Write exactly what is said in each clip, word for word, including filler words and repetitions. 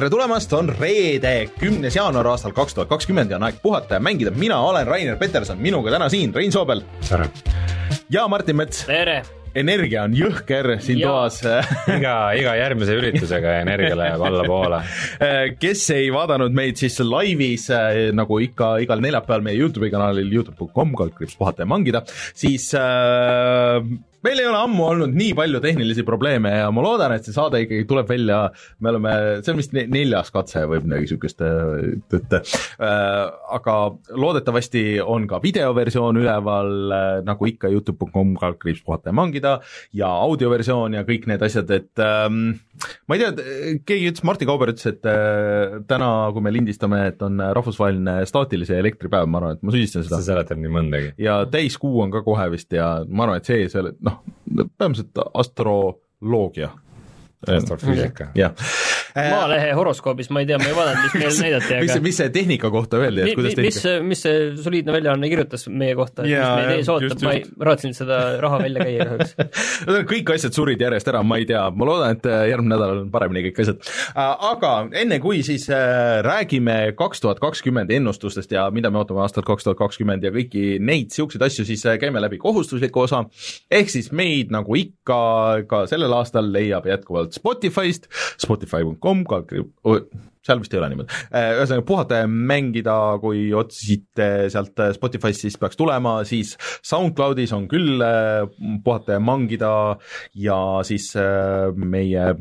tere tulemast, on reede, kümnes jaanuar aastal kaks tuhat kakskümmend ja on aeg puhata ja mängida. Mina olen Rainer Peterson, minuga täna siin Rein Soobel. Tere. Ja Martin Mets. Tere. Energia on jõhker siin ja. Toas. iga, iga järgmise üritusega energia läheb alla poole. Kes ei vaadanud meid siis laivis, nagu ikka igal neljapäeval meie YouTube kanalil youtube dot com kaldkriips puhata ja mangida, siis äh, meil ei ole ammu olnud nii palju tehnilisi probleeme ja ma loodan, et see saade ikkagi tuleb välja, me oleme, see on vist neljas katse või midagi sükest, et, aga loodetavasti on ka videoversioon üleval, nagu ikka youtube dot com kaldkriips puhata ja mangida ja audioversioon ja kõik need asjad, et ähm, ma ei tea, keegi ütles, Martin Kauber ütles, et äh, täna, kui me lindistame, et on rahvusvaheline staatilise elektripäev, ma arvan, et ma süüdistan seda. See seletab nii mõndagi. Ja täiskuu on ka kohe vist ja ma arvan, et see, see noh, põhimõtteliselt astroloogia. Astrofüüsika. Jah. Maalehe horoskoobis, ma ei tea, ma ei vaadanud, mis meil näidati. Mis, mis see tehnika kohta öeldi? Mi, mi, mis, mis see soliidne väljaanne kirjutas meie kohta, et ja, mis meie ees ootab, ma ei raatsin seda raha välja käia kahjuks. Kõik asjad surid järjest ära, ma ei tea, ma loodan, et järgmine nädal on paremini kõik asjad. Aga enne kui siis räägime kaks tuhat kakskümmend ennustustest ja mida me ootame aastal kaks tuhat kakskümmend ja kõiki neid siukseid asju, siis käime läbi kohustusliku osa. Ehk siis meid nagu ikka ka sellel aastal leiab jätkuvalt Spotify'st, spotify dot com, seal vist ei ole niimoodi. Ühesõnaga puhata ja mängida, kui otsisite sealt Spotify'st, siis peaks tulema, siis SoundCloudis on küll puhata ja mangida ja siis meie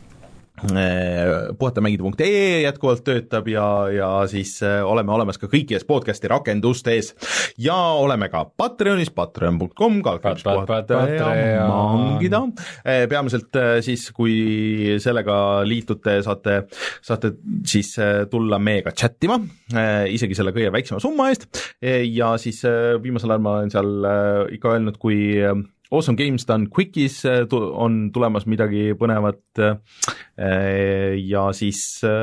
puhata mängida punkt ee jätkuvalt töötab ja, ja siis oleme olemas ka kõikides podcasti rakendustes ja oleme ka Patreonis, patreon dot com kaldkriips puhata ja mangida. Peamiselt siis, kui sellega liitute, saate, saate siis tulla meiega chattima, isegi selle kõige väiksema summa eest ja siis viimasel ajal ma olen seal ikka öelnud, kui Awesome Games Done Quickies on tulemas midagi põnevat ja siis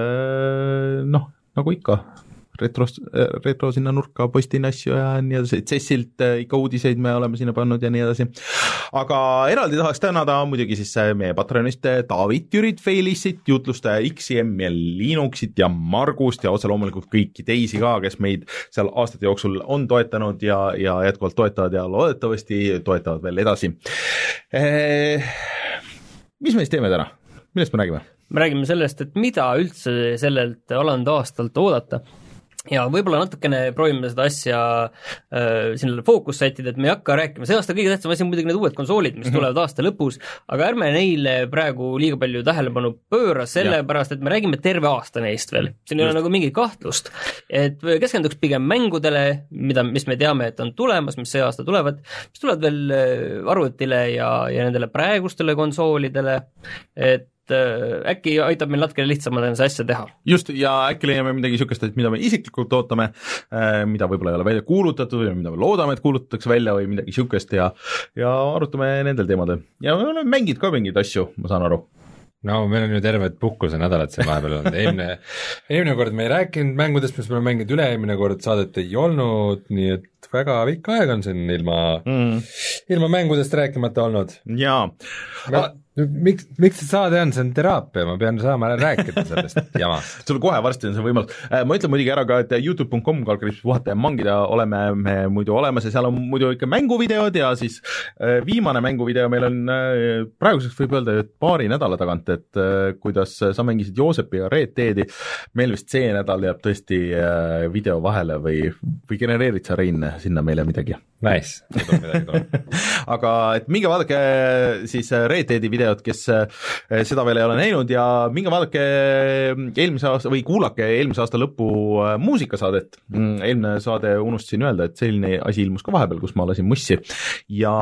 noh, nagu ikka retro, retro sinna nurka postin asju ja nii edasi, Cessilt ikka uudiseid me oleme sinna pannud ja nii edasi. Aga eraldi tahaks tänada muidugi siis meie Patreonist David, Jürit, Feilissit, jutluste X M ja Linuxit ja Margust ja otse loomulikult kõiki teisi ka, kes meid seal aastate jooksul on toetanud ja, ja jätkuvalt toetavad ja loodetavasti toetavad veel edasi. Eh, mis me siis teeme täna? Millest me räägime? Me räägime sellest, et mida üldse sellelt alanud aastalt oodata. Ja võib-olla natukene proovime seda asja äh, sinna fookus sättida, et me ei hakka rääkima, see aasta kõige tähtsam asi on muidugi need uued konsoolid, mis tulevad aasta lõpus, aga ärme neile praegu liiga palju tähelepanu pööra, sellepärast, et me räägime terve aasta neist veel. Siin ei ole nagu mingit kahtlust, et keskenduks pigem mängudele, mida, mis me teame, et on tulemas, mis see aasta tulevad, mis tulevad veel arvutile ja, ja nendele praegustele konsoolidele, et äkki aitab meil natuke lihtsamalt ennast asja teha. Just, ja äkki leiame midagi sükest, et mida me isiklikult ootame, mida võib-olla ei ole välja kuulutatud või mida me loodame, et kuulutatakse välja või midagi sükest ja, ja arutame nendel teemadel. Ja me oleme mänginud ka mingeid asju, ma saan aru. No meil on ju terved puhkuse nädalat see vahepeal olnud. Eelmine, eelmine kord me ei rääkinud mängudest, mis me oleme mänginud üle, eelmine kord saadet ei olnud, nii et väga pikk aeg on siin ilma, mm. ilma mängudest rääkimata olnud. Jaa. Ma, miks, miks see saade on, see on teraapia, ma pean saama rääkida sellest jamast. Sul kohe varsti on see võimalus. Ma ütlen muidugi ära ka, et youtube dot com kaldkriips puhata ja mangida oleme me muidu olemas ja seal on muidu ikka mänguvideod ja siis viimane mänguvideo meil on praeguseks võib öelda, et paari nädala tagant, et kuidas sa mängisid Joosepi ja Red Deadi, meil vist see nädal jääb tõesti video vahele või, või genereerid sa, Rein, sinna meile midagi? Nice, midagi tuleb. Aga et minge vaadake siis Red Deadi videot, kes seda veel ei ole näinud ja minge vaadake eelmise aasta või kuulake eelmise aasta lõpu muusikasaadet. Eelmine saade unustasin öelda, et selline asi ilmus ka vahepeal, kus ma lasin mussi ja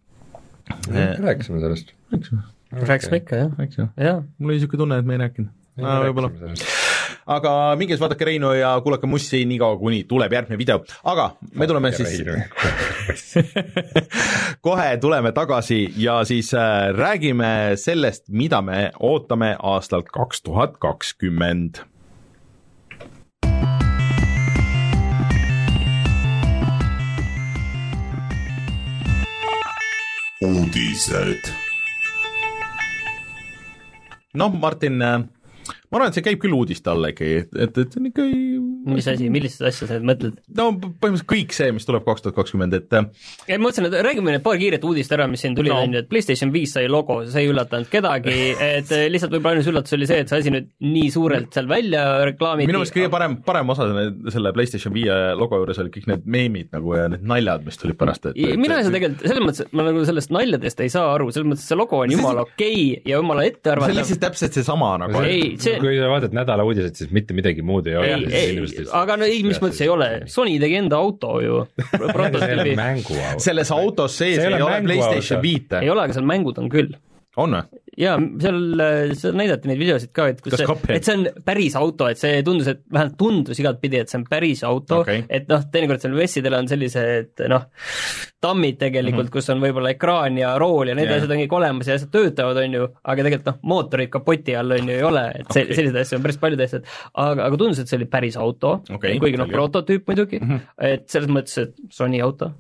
rääkisime sellest. Rääkisime. Rääkisime ikka, jah. Ja. Mul oli niisugune tunne, et me ei rääkinud. Ah, võib-olla. Aga minges vaadake Reinu ja kuulake mussi nii kaua, kuni tuleb järgmine video. Aga me tuleme siis kohe tuleme tagasi ja siis räägime sellest, mida me ootame aastalt kaks tuhat kakskümmend. Uudised. Noh, Martin, ma arvan, et see käib küll uudiste alla ikkagi, et, et see on ikka mis asi, millist asja sa nüüd mõtled? no põhimõtteliselt kõik see, mis tuleb kaks tuhat kakskümmend, et ja ma mõtlesin, et räägime nüüd paar kiiret uudist ära, mis siin tuli no., et PlayStation viis sai logo, see ei üllatanud kedagi, et lihtsalt võib-olla ainus üllatus oli see, et see asi nüüd nii suurelt seal välja reklaamiti. minu meelest kõige parem, parem osa selle PlayStation viie logo juures oli kõik need meemid nagu ja need naljad, mis tulid pärast. Et, mina ei saa tegelikult, selles mõttes, et ma nagu sellest naljadest ei saa aru, selles mõttes, et see logo on jumala okei okay ja jumala ette arvata. see on lihtsalt täpselt see sama nagu. Ei, see... kui sa vaatad nädala uudised, siis mitte midagi muud ei ole. aga no ei, mis mõttes ei ole, Sony tegi enda auto ju. selles autos sees ei, ei ole PlayStation viite. ei ole, aga seal mängud on küll. On või? jaa, seal, seal näidati neid videosid ka, et, kus see, et see on päris auto, et see tundus, et vähemalt tundus igat pidi, et see on päris auto okay., et noh, teinekord seal messidel on sellised noh, tammid tegelikult mm, -hmm. kus on võib-olla ekraan ja rool ja need yeah. asjad on kõik olemas ja asjad töötavad, on ju, aga tegelikult noh, mootorid kapoti all on ju ei ole, et see, okay. selliseid asju on päris palju tehtud, aga, aga tundus, et see oli päris auto okay,, kuigi noh, prototüüp muidugi mm, -hmm. et selles mõttes, et Sony auto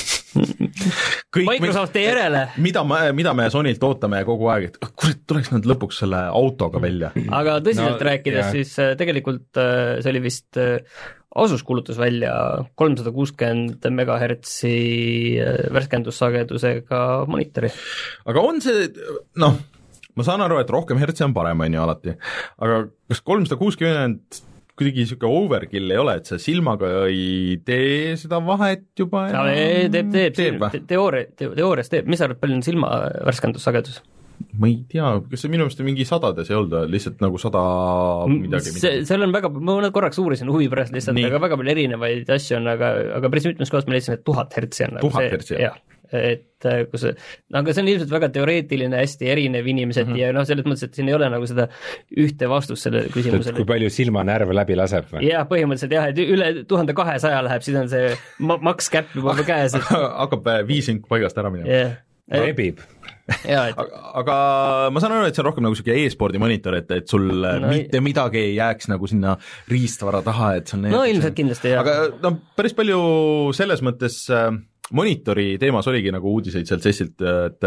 kõik, Microsofti järele. Mida me, mida me Sonylt ootame kogu aeg, et kurat, tuleks nad lõpuks selle autoga välja. Aga tõsiselt no, rääkides, jah. siis tegelikult see oli vist, Asus kuulutas välja kolmsada kuuskümmend megahertsi värskendussagedusega monitori. Aga on see, noh, ma saan aru, et rohkem hertsi on parem, on ju alati, aga kas kolmsada kuuskümmend kuidagi niisugune overkill ei ole, et sa silmaga ei tee seda vahet juba enam? teeb, teeb, teeb, teeb teoori, teoorias teeb, mis sa arvad, palju on silma värskendussagedus? ma ei tea, kas see minu meelest mingi sadades ei olnud, lihtsalt nagu sada midagi, midagi. seal on väga, ma korraks uurisin huvi pärast lihtsalt, aga väga palju erinevaid asju on, aga, aga päris mitmes kohas me leidsime, et tuhat hertsi on. tuhat hertsi, jah. et kus, no aga see on ilmselt väga teoreetiline, hästi erinev inimesed mm -hmm. ja noh, selles mõttes, et siin ei ole nagu seda ühte vastust selle küsimusele. kui palju silmanärve läbi laseb või? jah, põhimõtteliselt jah, et üle tuhande kahesaja läheb, siis on see max cap juba käes. hakkab viisink paigast ära minema yeah.. rebib. Ja, et... aga, aga ma saan aru, et see on rohkem nagu siuke e-spordi monitor, et, et sul no, mitte midagi ei jääks nagu sinna riistvara taha, et see on no ilmselt kindlasti, jah. aga no päris palju selles mõttes äh, monitori teemas oligi nagu uudiseid sealt sessilt, et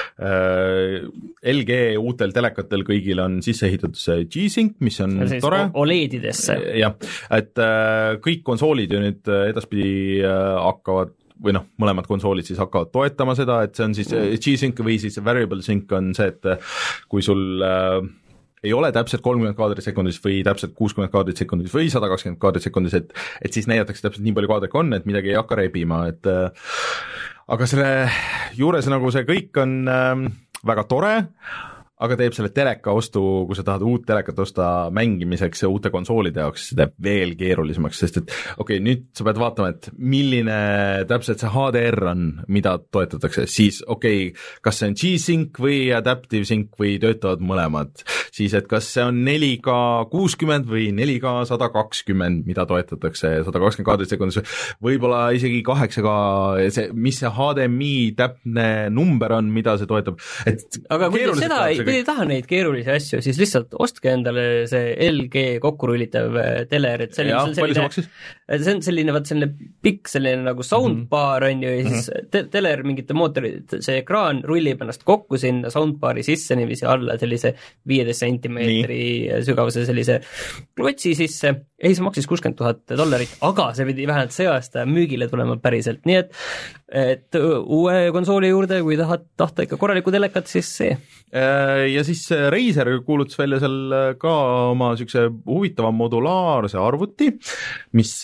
äh, L G uutel telekatel kõigil on sisse ehitatud see G-Sync, mis on tore. OLEDidesse. jah, et äh, kõik konsoolid ju nüüd edaspidi äh, hakkavad või noh, mõlemad konsoolid siis hakkavad toetama seda, et see on siis G-Sync või siis Variable Sync on see, et kui sul äh, ei ole täpselt kolmkümmend kaadrit sekundis või täpselt kuuskümmend kaadrit sekundis või sada kakskümmend kaadrit sekundis, et et siis näidatakse täpselt nii palju kaadrit kui on, et midagi ei hakka rebima, et äh, aga selle juures nagu see kõik on äh, väga tore, aga teeb selle teleka ostu, kui sa tahad uut telekat osta mängimiseks ja uute konsoolide jaoks, see teeb veel keerulisemaks, sest et okei okay,, nüüd sa pead vaatama, et milline täpselt see H D R on, mida toetatakse, siis okei okay,, kas see on G-Sync või Adaptive Sync või töötavad mõlemad, siis et kas see on neli K kuuskümmend või neli K sada kakskümmend, mida toetatakse, sada kakskümmend kaadrit sekundis, võib-olla isegi kaheksa K, see, mis see H D M I täpne number on, mida see toetab, et aga kui seda ei kui ei taha neid keerulisi asju, siis lihtsalt ostke endale see L G kokkurullitav teler, et selline, ja, see on selline, see on selline, vaat selline pikk selline nagu soundbar on ju, ja siis te teler mingite mootorid, see ekraan rullib ennast kokku sinna soundbari sisse niiviisi alla sellise viieteist sentimeetri sügavuse sellise klotsi sisse, ja siis maksis kuuskümmend tuhat dollarit, aga see pidi vähemalt see aasta müügile tulema päriselt, nii et et uue konsooli juurde, kui tahad tahta ikka korralikku telekat, siis see. Ja siis Razer kuulutas välja seal ka oma niisuguse huvitava modulaarse arvuti, mis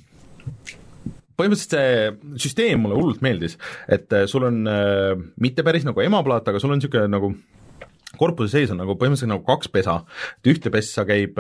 põhimõtteliselt see süsteem mulle hullult meeldis, et sul on mitte päris nagu emaplaat, aga sul on niisugune nagu korpuse sees on nagu põhimõtteliselt nagu kaks pesa, et ühte pessa käib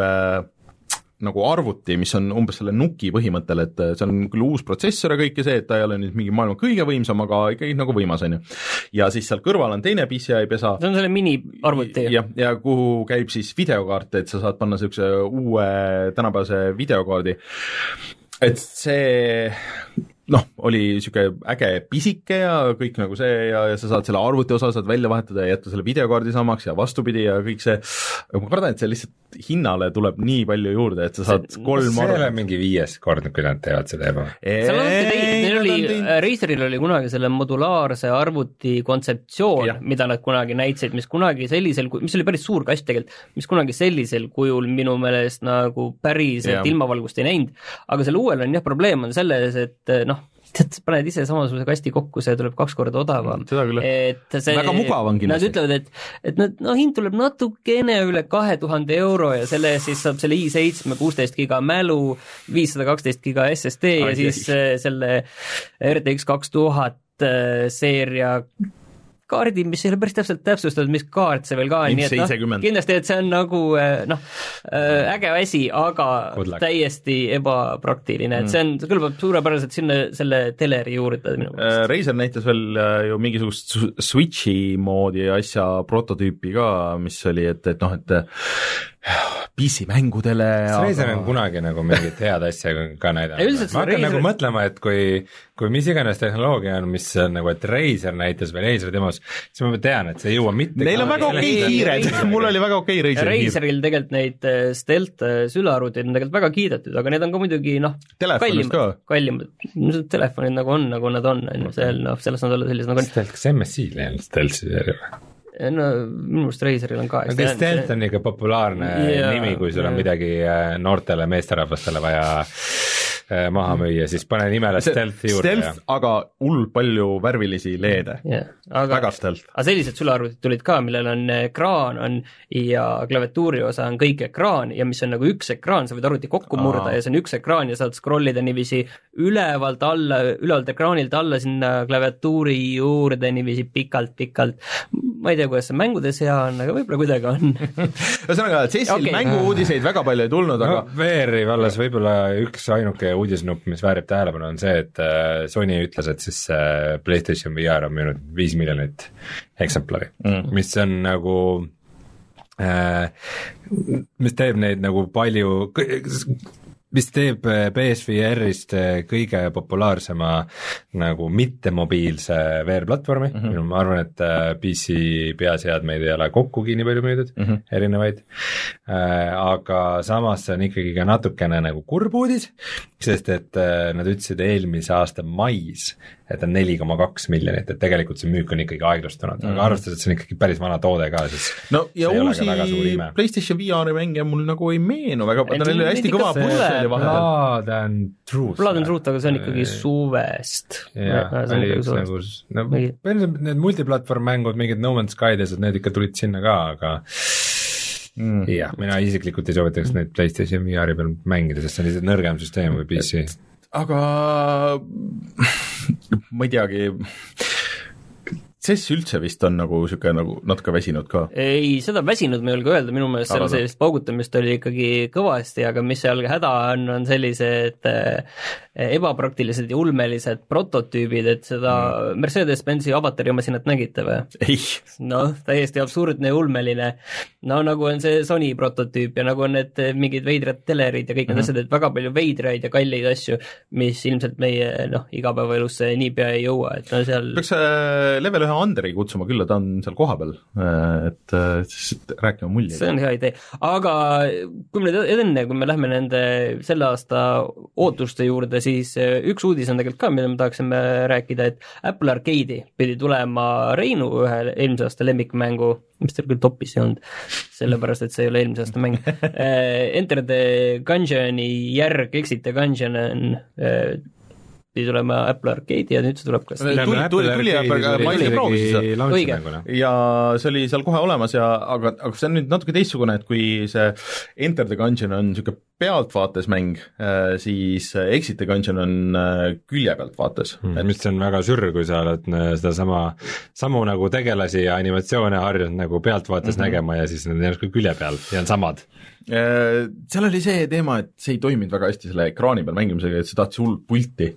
nagu arvuti, mis on umbes selle nuki põhimõttel, et see on küll uus protsessor ja kõik ja see, et ta ei ole nüüd mingi maailma kõige võimsam, aga ikkagi nagu võimas on ju. Ja siis seal kõrval on teine P C I pesa. See on selle mini-arvuti. Ja, ja kuhu käib siis videokaart, et sa saad panna niisuguse uue tänapäevase videokaardi. Et see noh, oli niisugune äge pisike ja kõik nagu see ja, ja sa saad selle arvuti osa saad välja vahetada ja jätta selle videokaardi samaks ja vastupidi ja kõik see, aga ma kardan, et see lihtsalt hinnale tuleb nii palju juurde, et sa saad see, kolm see ei ole mingi viies kord, kui nad teevad seda eba. seal on natuke teid, neil oli, Razeril oli kunagi selle modulaarse arvuti kontseptsioon, ja. mida nad kunagi näitasid, mis kunagi sellisel, mis oli päris suur kast tegelikult, mis kunagi sellisel kujul minu meelest nagu päriselt ilmavalgust ei näinud, aga selle uuel on jah, probleem on selles, et noh, tead, paned ise samasuguse kasti kokku, see tuleb kaks korda odavam. et see, väga mugav on kindlasti. Nad ütlevad, et, et nad, no hind tuleb natukene üle kahe tuhande euro ja selle siis saab selle i seitse kuusteist giga mälu, viissada kaksteist giga S S D Ai, ja siis ai. selle R T X kaks tuhat seeria kaardi, mis ei ole päris täpselt täpsustatud, mis kaart see veel ka on, nii et noh, kindlasti, et see on nagu noh, äge asi, aga täiesti ebapraktiline, et see on, see kõlbab suurepäraselt sinna selle teleri juurde minu meelest. Razer näitas veel ju mingisugust Switchi moodi asja prototüüpi ka, mis oli, et, et noh, et P C-mängudele aga... Razer on kunagi nagu mingit head asja ka näidanud. ma hakkan Razer... nagu mõtlema, et kui, kui mis iganes tehnoloogia on, mis on nagu, et Razer näitas või Razer demos, siis ma tean, et see ei jõua mitte neil on väga okei kiired, mul oli väga okei Razer Razeril tegelikult neid Stealth sülearvutid on tegelikult väga kiidetud, aga need on ka muidugi noh, kallimad, kallimad, telefonid nagu on, nagu nad on, seal noh, sellest nad olla sellised nagu on. Stealth, kas M S I-l ei olnud Stealth sülearvuti? no minu arust Razeril on ka aga Stealth on ikka populaarne yeah, nimi, kui sul on yeah. midagi noortele meesterahvastele vaja maha müüa, siis pane nimele Stealth juurde. Stealth, aga hull palju värvilisi leede yeah. aga, väga Stealth. Aga sellised sülearvutid tulid ka, millel on ekraan on ja klaviatuuri osa on kõik ekraan ja mis on nagu üks ekraan, sa võid arvuti kokku murda Aa. ja see on üks ekraan ja saad scrollida niiviisi ülevalt alla, ülevalt ekraanilt alla sinna klaviatuuri juurde niiviisi pikalt-pikalt. Ma ei tea, kuidas see mängudes hea on, aga võib-olla kuidagi on. Ühesõnaga, Cessil okay. mängu-uudiseid väga palju ei tulnud, aga no, V R-i vallas võib-olla üks ainuke uudisnupp, mis väärib tähelepanu, on see, et Sony ütles, et siis PlayStation V R on müünud viis miljonit eksemplari mm., mis on nagu äh, mis teeb neid nagu palju mis teeb P S V R-ist kõige populaarsema nagu mittemobiilse V R-platvormi mm, -hmm. ma arvan, et P C peaseadmeid ei ole kokkugi nii palju müüdud mm, -hmm. erinevaid, aga samas see on ikkagi ka natukene nagu kurb uudis, sest et nad ütlesid eelmise aasta mais, et on neli koma kaks miljonit, et tegelikult see müük on ikkagi aeglustunud mm, -hmm. aga arvestades, et see on ikkagi päris vana toode ka, siis no ja uusi PlayStation V R-i mänge mul nagu ei meenu väga, ta oli hästi kõva pussel Blood and Truth. Blood and Truth, aga see on ikkagi suvest. jah, oli üks nagu, no need multiplatvorm mängud, mingid No Man's Skydes, need ikka tulid sinna ka, aga mm. jah, mina isiklikult ei soovitaks neid PlayStation V R-i peal mängida, sest see on lihtsalt nõrgem süsteem kui P C. aga ma ei teagi, C E S üldse vist on nagu niisugune nagu natuke väsinud ka? Ei, seda väsinud ma ei julge öelda, minu meelest seal sellist paugutamist oli ikkagi kõvasti, aga mis seal häda on, on sellised ebapraktilised ja ulmelised prototüübid, et seda mm. Mercedes-Benzi avatari masinat nägite või? ei. noh, täiesti absurdne ja ulmeline. no nagu on see Sony prototüüp ja nagu on need mingid veidrad telerid ja kõik need mm. asjad, et väga palju veidraid ja kalleid asju, mis ilmselt meie noh, igapäevaelusse niipea ei jõua, et no seal peaks äh, level ühe Anderi kutsuma küll, ta on seal koha peal, et siis rääkima mulje. see on hea idee, aga kui me nüüd enne, kui me lähme nende selle aasta ootuste juurde, siis üks uudis on tegelikult ka, mida me tahaksime rääkida, et Apple Arcade'i pidi tulema Reinu ühe eelmise aasta lemmikmängu, mis teil küll topis ei olnud, sellepärast, et see ei ole eelmise aasta mäng Enter the Gungeoni järg, Exit the Gungeon on pidi tulema Apple Arcade'i ja nüüd see tuleb kas tuli, tuli, tuli Apple, ma ise proovisin seda ja see oli seal kohe olemas ja aga, aga see on nüüd natuke teistsugune, et kui see Enter the Gungeon on niisugune pealtvaates mäng, siis Exit the Gungeon on külje pealt vaates hmm,. mis on väga sürr, kui sa oled seda sama, samu nagu tegelasi ja animatsioone harjunud nagu pealtvaates mm -hmm. nägema ja siis need on järsku külje peal ja on samad. Seal oli see teema, et see ei toiminud väga hästi selle ekraani peal mängimisega, et see tahtis hull pulti,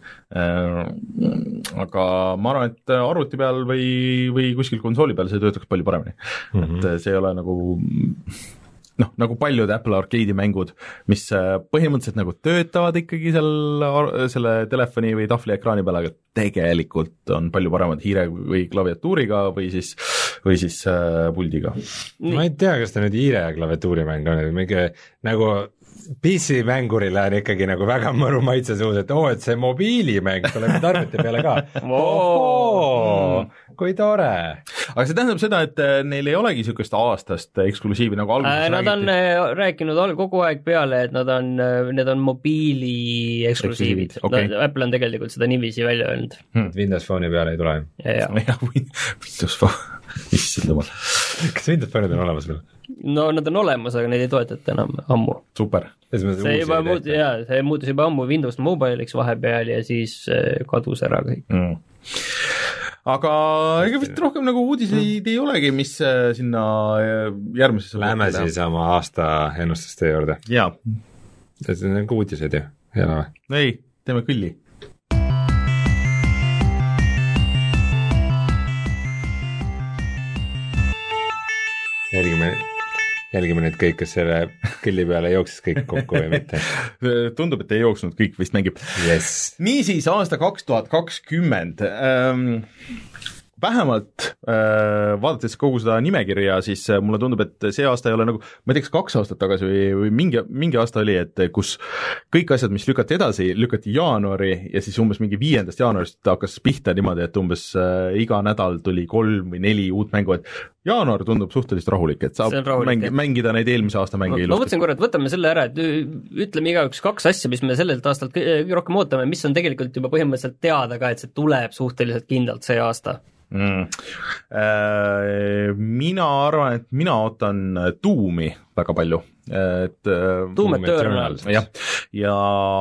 aga ma arvan, et arvuti peal või, või kuskil konsooli peal see töötaks palju paremini mm, -hmm. et see ei ole nagu noh, nagu paljud Apple Arcade'i mängud, mis põhimõtteliselt nagu töötavad ikkagi seal, selle telefoni või tahvli ekraani peal, aga tegelikult on palju paremad hiire või klaviatuuriga või siis, või siis äh, puldiga. Ma ei tea, kas ta nüüd hiire ja klaviatuurimäng on, mingi nagu P C-mängurile on ikkagi nagu väga mõru maitse suus, et oo, et see mobiilimäng tuleb arvuti peale ka. Ohoo, kui tore. Aga see tähendab seda, et neil ei olegi niisugust aastast eksklusiivi nagu alguses Nad on räägiti. rääkinud kogu aeg peale, et nad on, need on mobiili eksklusiivid. Okay. No, Apple on tegelikult seda niiviisi välja öelnud. Hmm. Windows Phone'i peale ei tule. Ja, ja. Windows Phone, issand jumal. Kas Windows Phone'id on olemas veel? No nad on olemas, aga neid ei toetata enam ammu. Super. See juba muut, jaa, see muutus juba ammu Windows Mobile'iks vahepeal ja siis kadus ära kõik. Mm. Aga ega vist rohkem nagu uudiseid ei olegi, mis sinna järgmisesse Lähme siis oma aasta ennustuste juurde. Jaa. See on nagu uudised ju, ei ole või? Ei, teeme külli. Jälgime, jälgime nüüd kõik, kas selle külli peale jooksis kõik kokku või mitte. Tundub, et ei jooksnud, kõik vist mängib. Yes. Niisiis, aasta kaks tuhat kakskümmend. Ähm, vähemalt äh, vaadates kogu seda nimekirja, siis äh, mulle tundub, et see aasta ei ole nagu, ma ei tea, kas kaks aastat tagasi või, või mingi, mingi aasta oli, et kus kõik asjad, mis lükati edasi, lükati jaanuari ja siis umbes mingi viiendast jaanuarist hakkas pihta niimoodi, et umbes äh, iga nädal tuli kolm või neli uut mängu, et jaanuar tundub suhteliselt rahulik, et saab rahulik, mängi, mängida neid eelmise aasta mänge ilusti. Ma mõtlesin korra, et võtame selle ära, et ütleme igaüks kaks asja, mis me sellelt aastalt kõige rohkem ootame, mis on tegelikult juba põhimõtteliselt teada ka, et see tuleb suhteliselt kindlalt see aasta. Mm. Äh, mina arvan, et mina ootan Doomi väga palju. Et, Doom Eternal. Ja, ja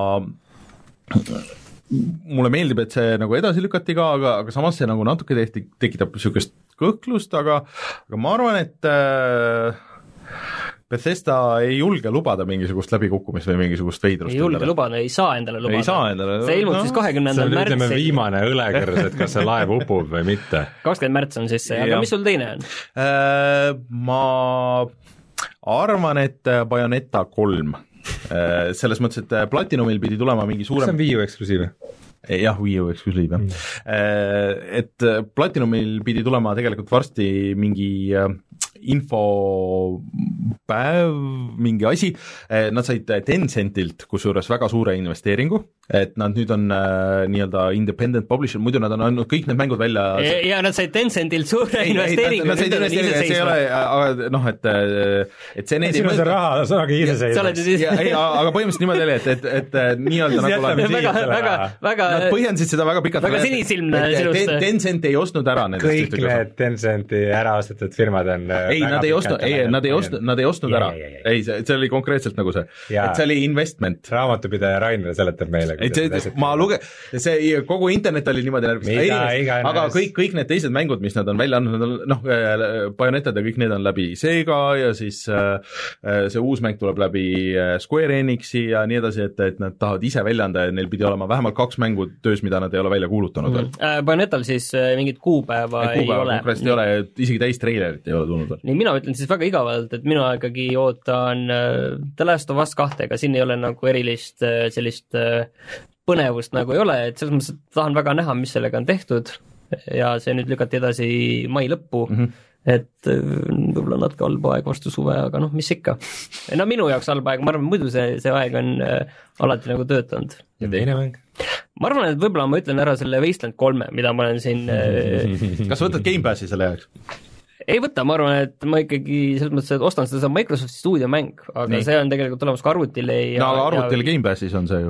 mulle meeldib, et see nagu edasi lükati ka, aga, aga samas see nagu natuke tehti, tekitab niisugust kõhklust, aga, aga ma arvan, et äh, Bethesda ei julge lubada mingisugust läbikukkumist või mingisugust veidrust. Ei julge lubada, ei saa endale lubada. Ei saa endale. See ilmub no, siis kahekümnendal märtsil. See on ütleme viimane õlekõrs, et kas see laev upub või mitte. kakskümmend märts on siis see, aga mis sul teine on? Äh, ma arvan, et Bayonetta kolm. Äh, selles mõttes, et Platinumil pidi tulema mingi suurem... Kas on Wii U eksklusiiv? Jah, Wii U eksklusiiv, jah. Mm. Et Platinumil pidi tulema tegelikult varsti mingi infopäev, mingi asi, nad said Tencentilt kusjuures väga suure investeeringu, et nad nüüd on äh, nii-öelda independent publisher, muidu nad on andnud kõik need mängud välja ja, ja nad said Tencentilt suure ei, investeeringu, nad said investeeringu, see ei ole, aga noh, et et see neid ei mõtle raha, see on aga iseseisvaks. Aga põhimõtteliselt niimoodi oli, et, et, et nii-öelda nagu väga, väga, väga nad põhjendasid seda väga pikalt väga sinisilmne sinust Tencent ei ostnud ära nendest kõik need Tencenti ära ostetud firmad on ei, nad ei ostnud, ei, nad ei ostnud, nad ei ostnud ära. Ei, see, see oli konkreetselt nagu see, et see oli investment. Raamatupidaja Rainer seletab meile. Ei, see, ma luge-, see kogu internet oli niimoodi närvis, aga kõik, kõik need teised mängud, mis nad on välja andnud, nad on, noh, Bayonetad ja kõik need on läbi Sega ja siis see uus mäng tuleb läbi Square Enixi ja nii edasi, et, et nad tahavad ise välja anda ja neil pidi olema vähemalt kaks mängu töös, mida nad ei ole välja kuulutanud veel. Mm. Bayonetal siis mingit kuupäeva ei, kuupäeva, ei ole. ei ole, isegi täis treilerit ei ole tulnud veel. Nii, mina ütlen siis väga igavalt, et mina ikkagi ootan The Last of Us kahtega, siin ei ole nagu erilist sellist põnevust nagu ei ole, et selles mõttes tahan väga näha, mis sellega on tehtud ja see nüüd lükati edasi mai lõppu, mm -hmm. et võib-olla natuke halb aeg vastu suve, aga noh, mis ikka. No minu jaoks halb aeg, ma arvan, muidu see, see aeg on alati nagu töötanud. Ja teine mäng? Ma arvan, et võib-olla ma ütlen ära selle Wasteland kolme, mida ma olen siin kas võtad Game Passi selle jaoks? Ei võta, ma arvan, et ma ikkagi selles mõttes, et ostan seda Microsofti stuudio mäng, aga Nii. see on tegelikult olemas ka arvutile ja no aga arvutile ja... Game Passis on see ju.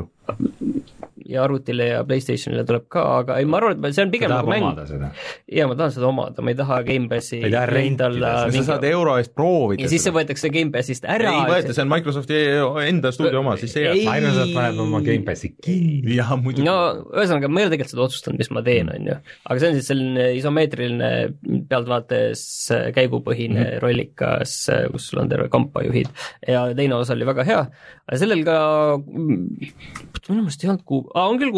Ja arvutile ja PlayStationile tuleb ka, aga ei, ma arvan, et see on pigem nagu mäng. Ja ma tahan seda omada, ma ei taha Game Passi ei taha rentida, sa saad euro eest proovida. Ja siis see võetakse Game Passist ära. Ei võeta, see on Microsofti enda stuudio oma, siis see jääb. Microsoft paneb oma Game Passi kinni. Ja, muidugi. No, ühesõnaga, ma ei ole tegelikult seda otsustanud, mis ma teen, on ju. Aga see on siis selline isomeetriline pealtvaates käigupõhine mm -hmm. rollikas, kus sul on terve kampajuhid ja teine osa oli väga hea. Sellel ka, minu meelest ei olnud kuu, aa, on küll kuupäev,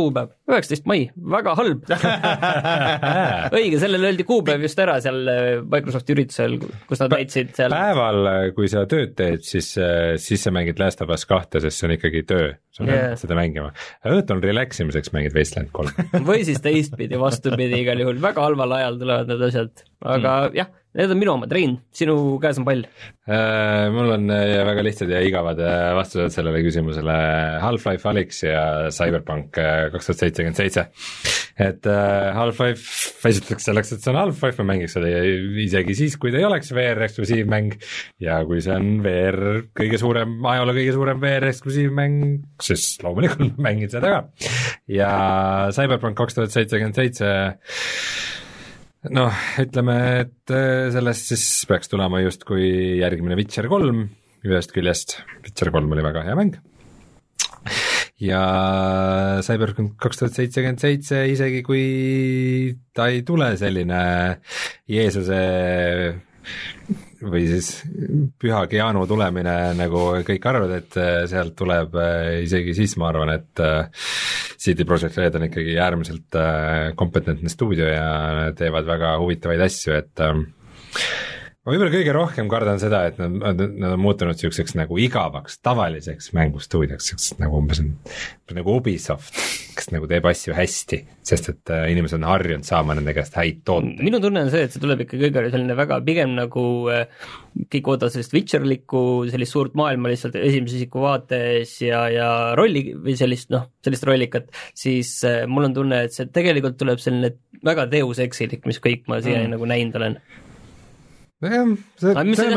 üheksateist mai, väga halb. Õige, sellel öeldi kuupäev just ära seal Microsofti üritusel, kus nad näitasid seal. Päeval, kui sa tööd teed, siis, siis sa mängid Last of Us kahte, sest see on ikkagi töö, sa pead yeah. seda mängima. Õhtul relax imiseks mängid Wasteland kolm. Või siis teistpidi, vastupidi igal juhul, väga halval ajal tulevad need asjad, aga mm. jah, need on minu omad. Rein, sinu käes on pall. Äh, mul on väga lihtsad ja igavad vastused sellele küsimusele. Half-Life Alyx ja Cyberpunk kaks tuhat seitsekümmend seitse. Et uh, Half-Life esiteks selleks, et see on Half-Life, ma mängiks seda isegi siis, kui ta ei oleks V R-eksklusiivmäng ja kui see on V R kõige suurem, ajale kõige suurem V R-eksklusiivmäng, siis loomulikult mängin seda ka. Ja Cyberpunk kaks tuhat seitsekümmend seitse noh, ütleme, et sellest siis peaks tulema just kui järgmine Witcher kolm ühest küljest. Witcher kolm oli väga hea mäng. Ja Cyberpunk kaks tuhat seitsekümmend seitse, isegi kui ta ei tule selline Jeesuse või siis püha Keanu tulemine, nagu kõik arvad, et sealt tuleb, isegi siis ma arvan, et C D Projekt Red on ikkagi äärmiselt kompetentne stuudio ja teevad väga huvitavaid asju, et ma võib-olla kõige rohkem kardan seda, et nad, nad on muutunud selliseks nagu igavaks, tavaliseks mängustuudioks, nagu umbes on nagu Ubisoft, kes nagu teeb asju hästi, sest et inimesed on harjunud saama nende käest häid tooteid. Minu tunne on see, et see tuleb ikka kõige selline väga pigem nagu kõik ootavad sellist Witcherlikku, sellist suurt maailma lihtsalt esimese isiku vaates ja, ja rolli või sellist, noh, sellist rollikat, siis mul on tunne, et see tegelikult tuleb selline väga Deus Exilik, mis kõik ma siia mm. nagu näinud olen. jah, see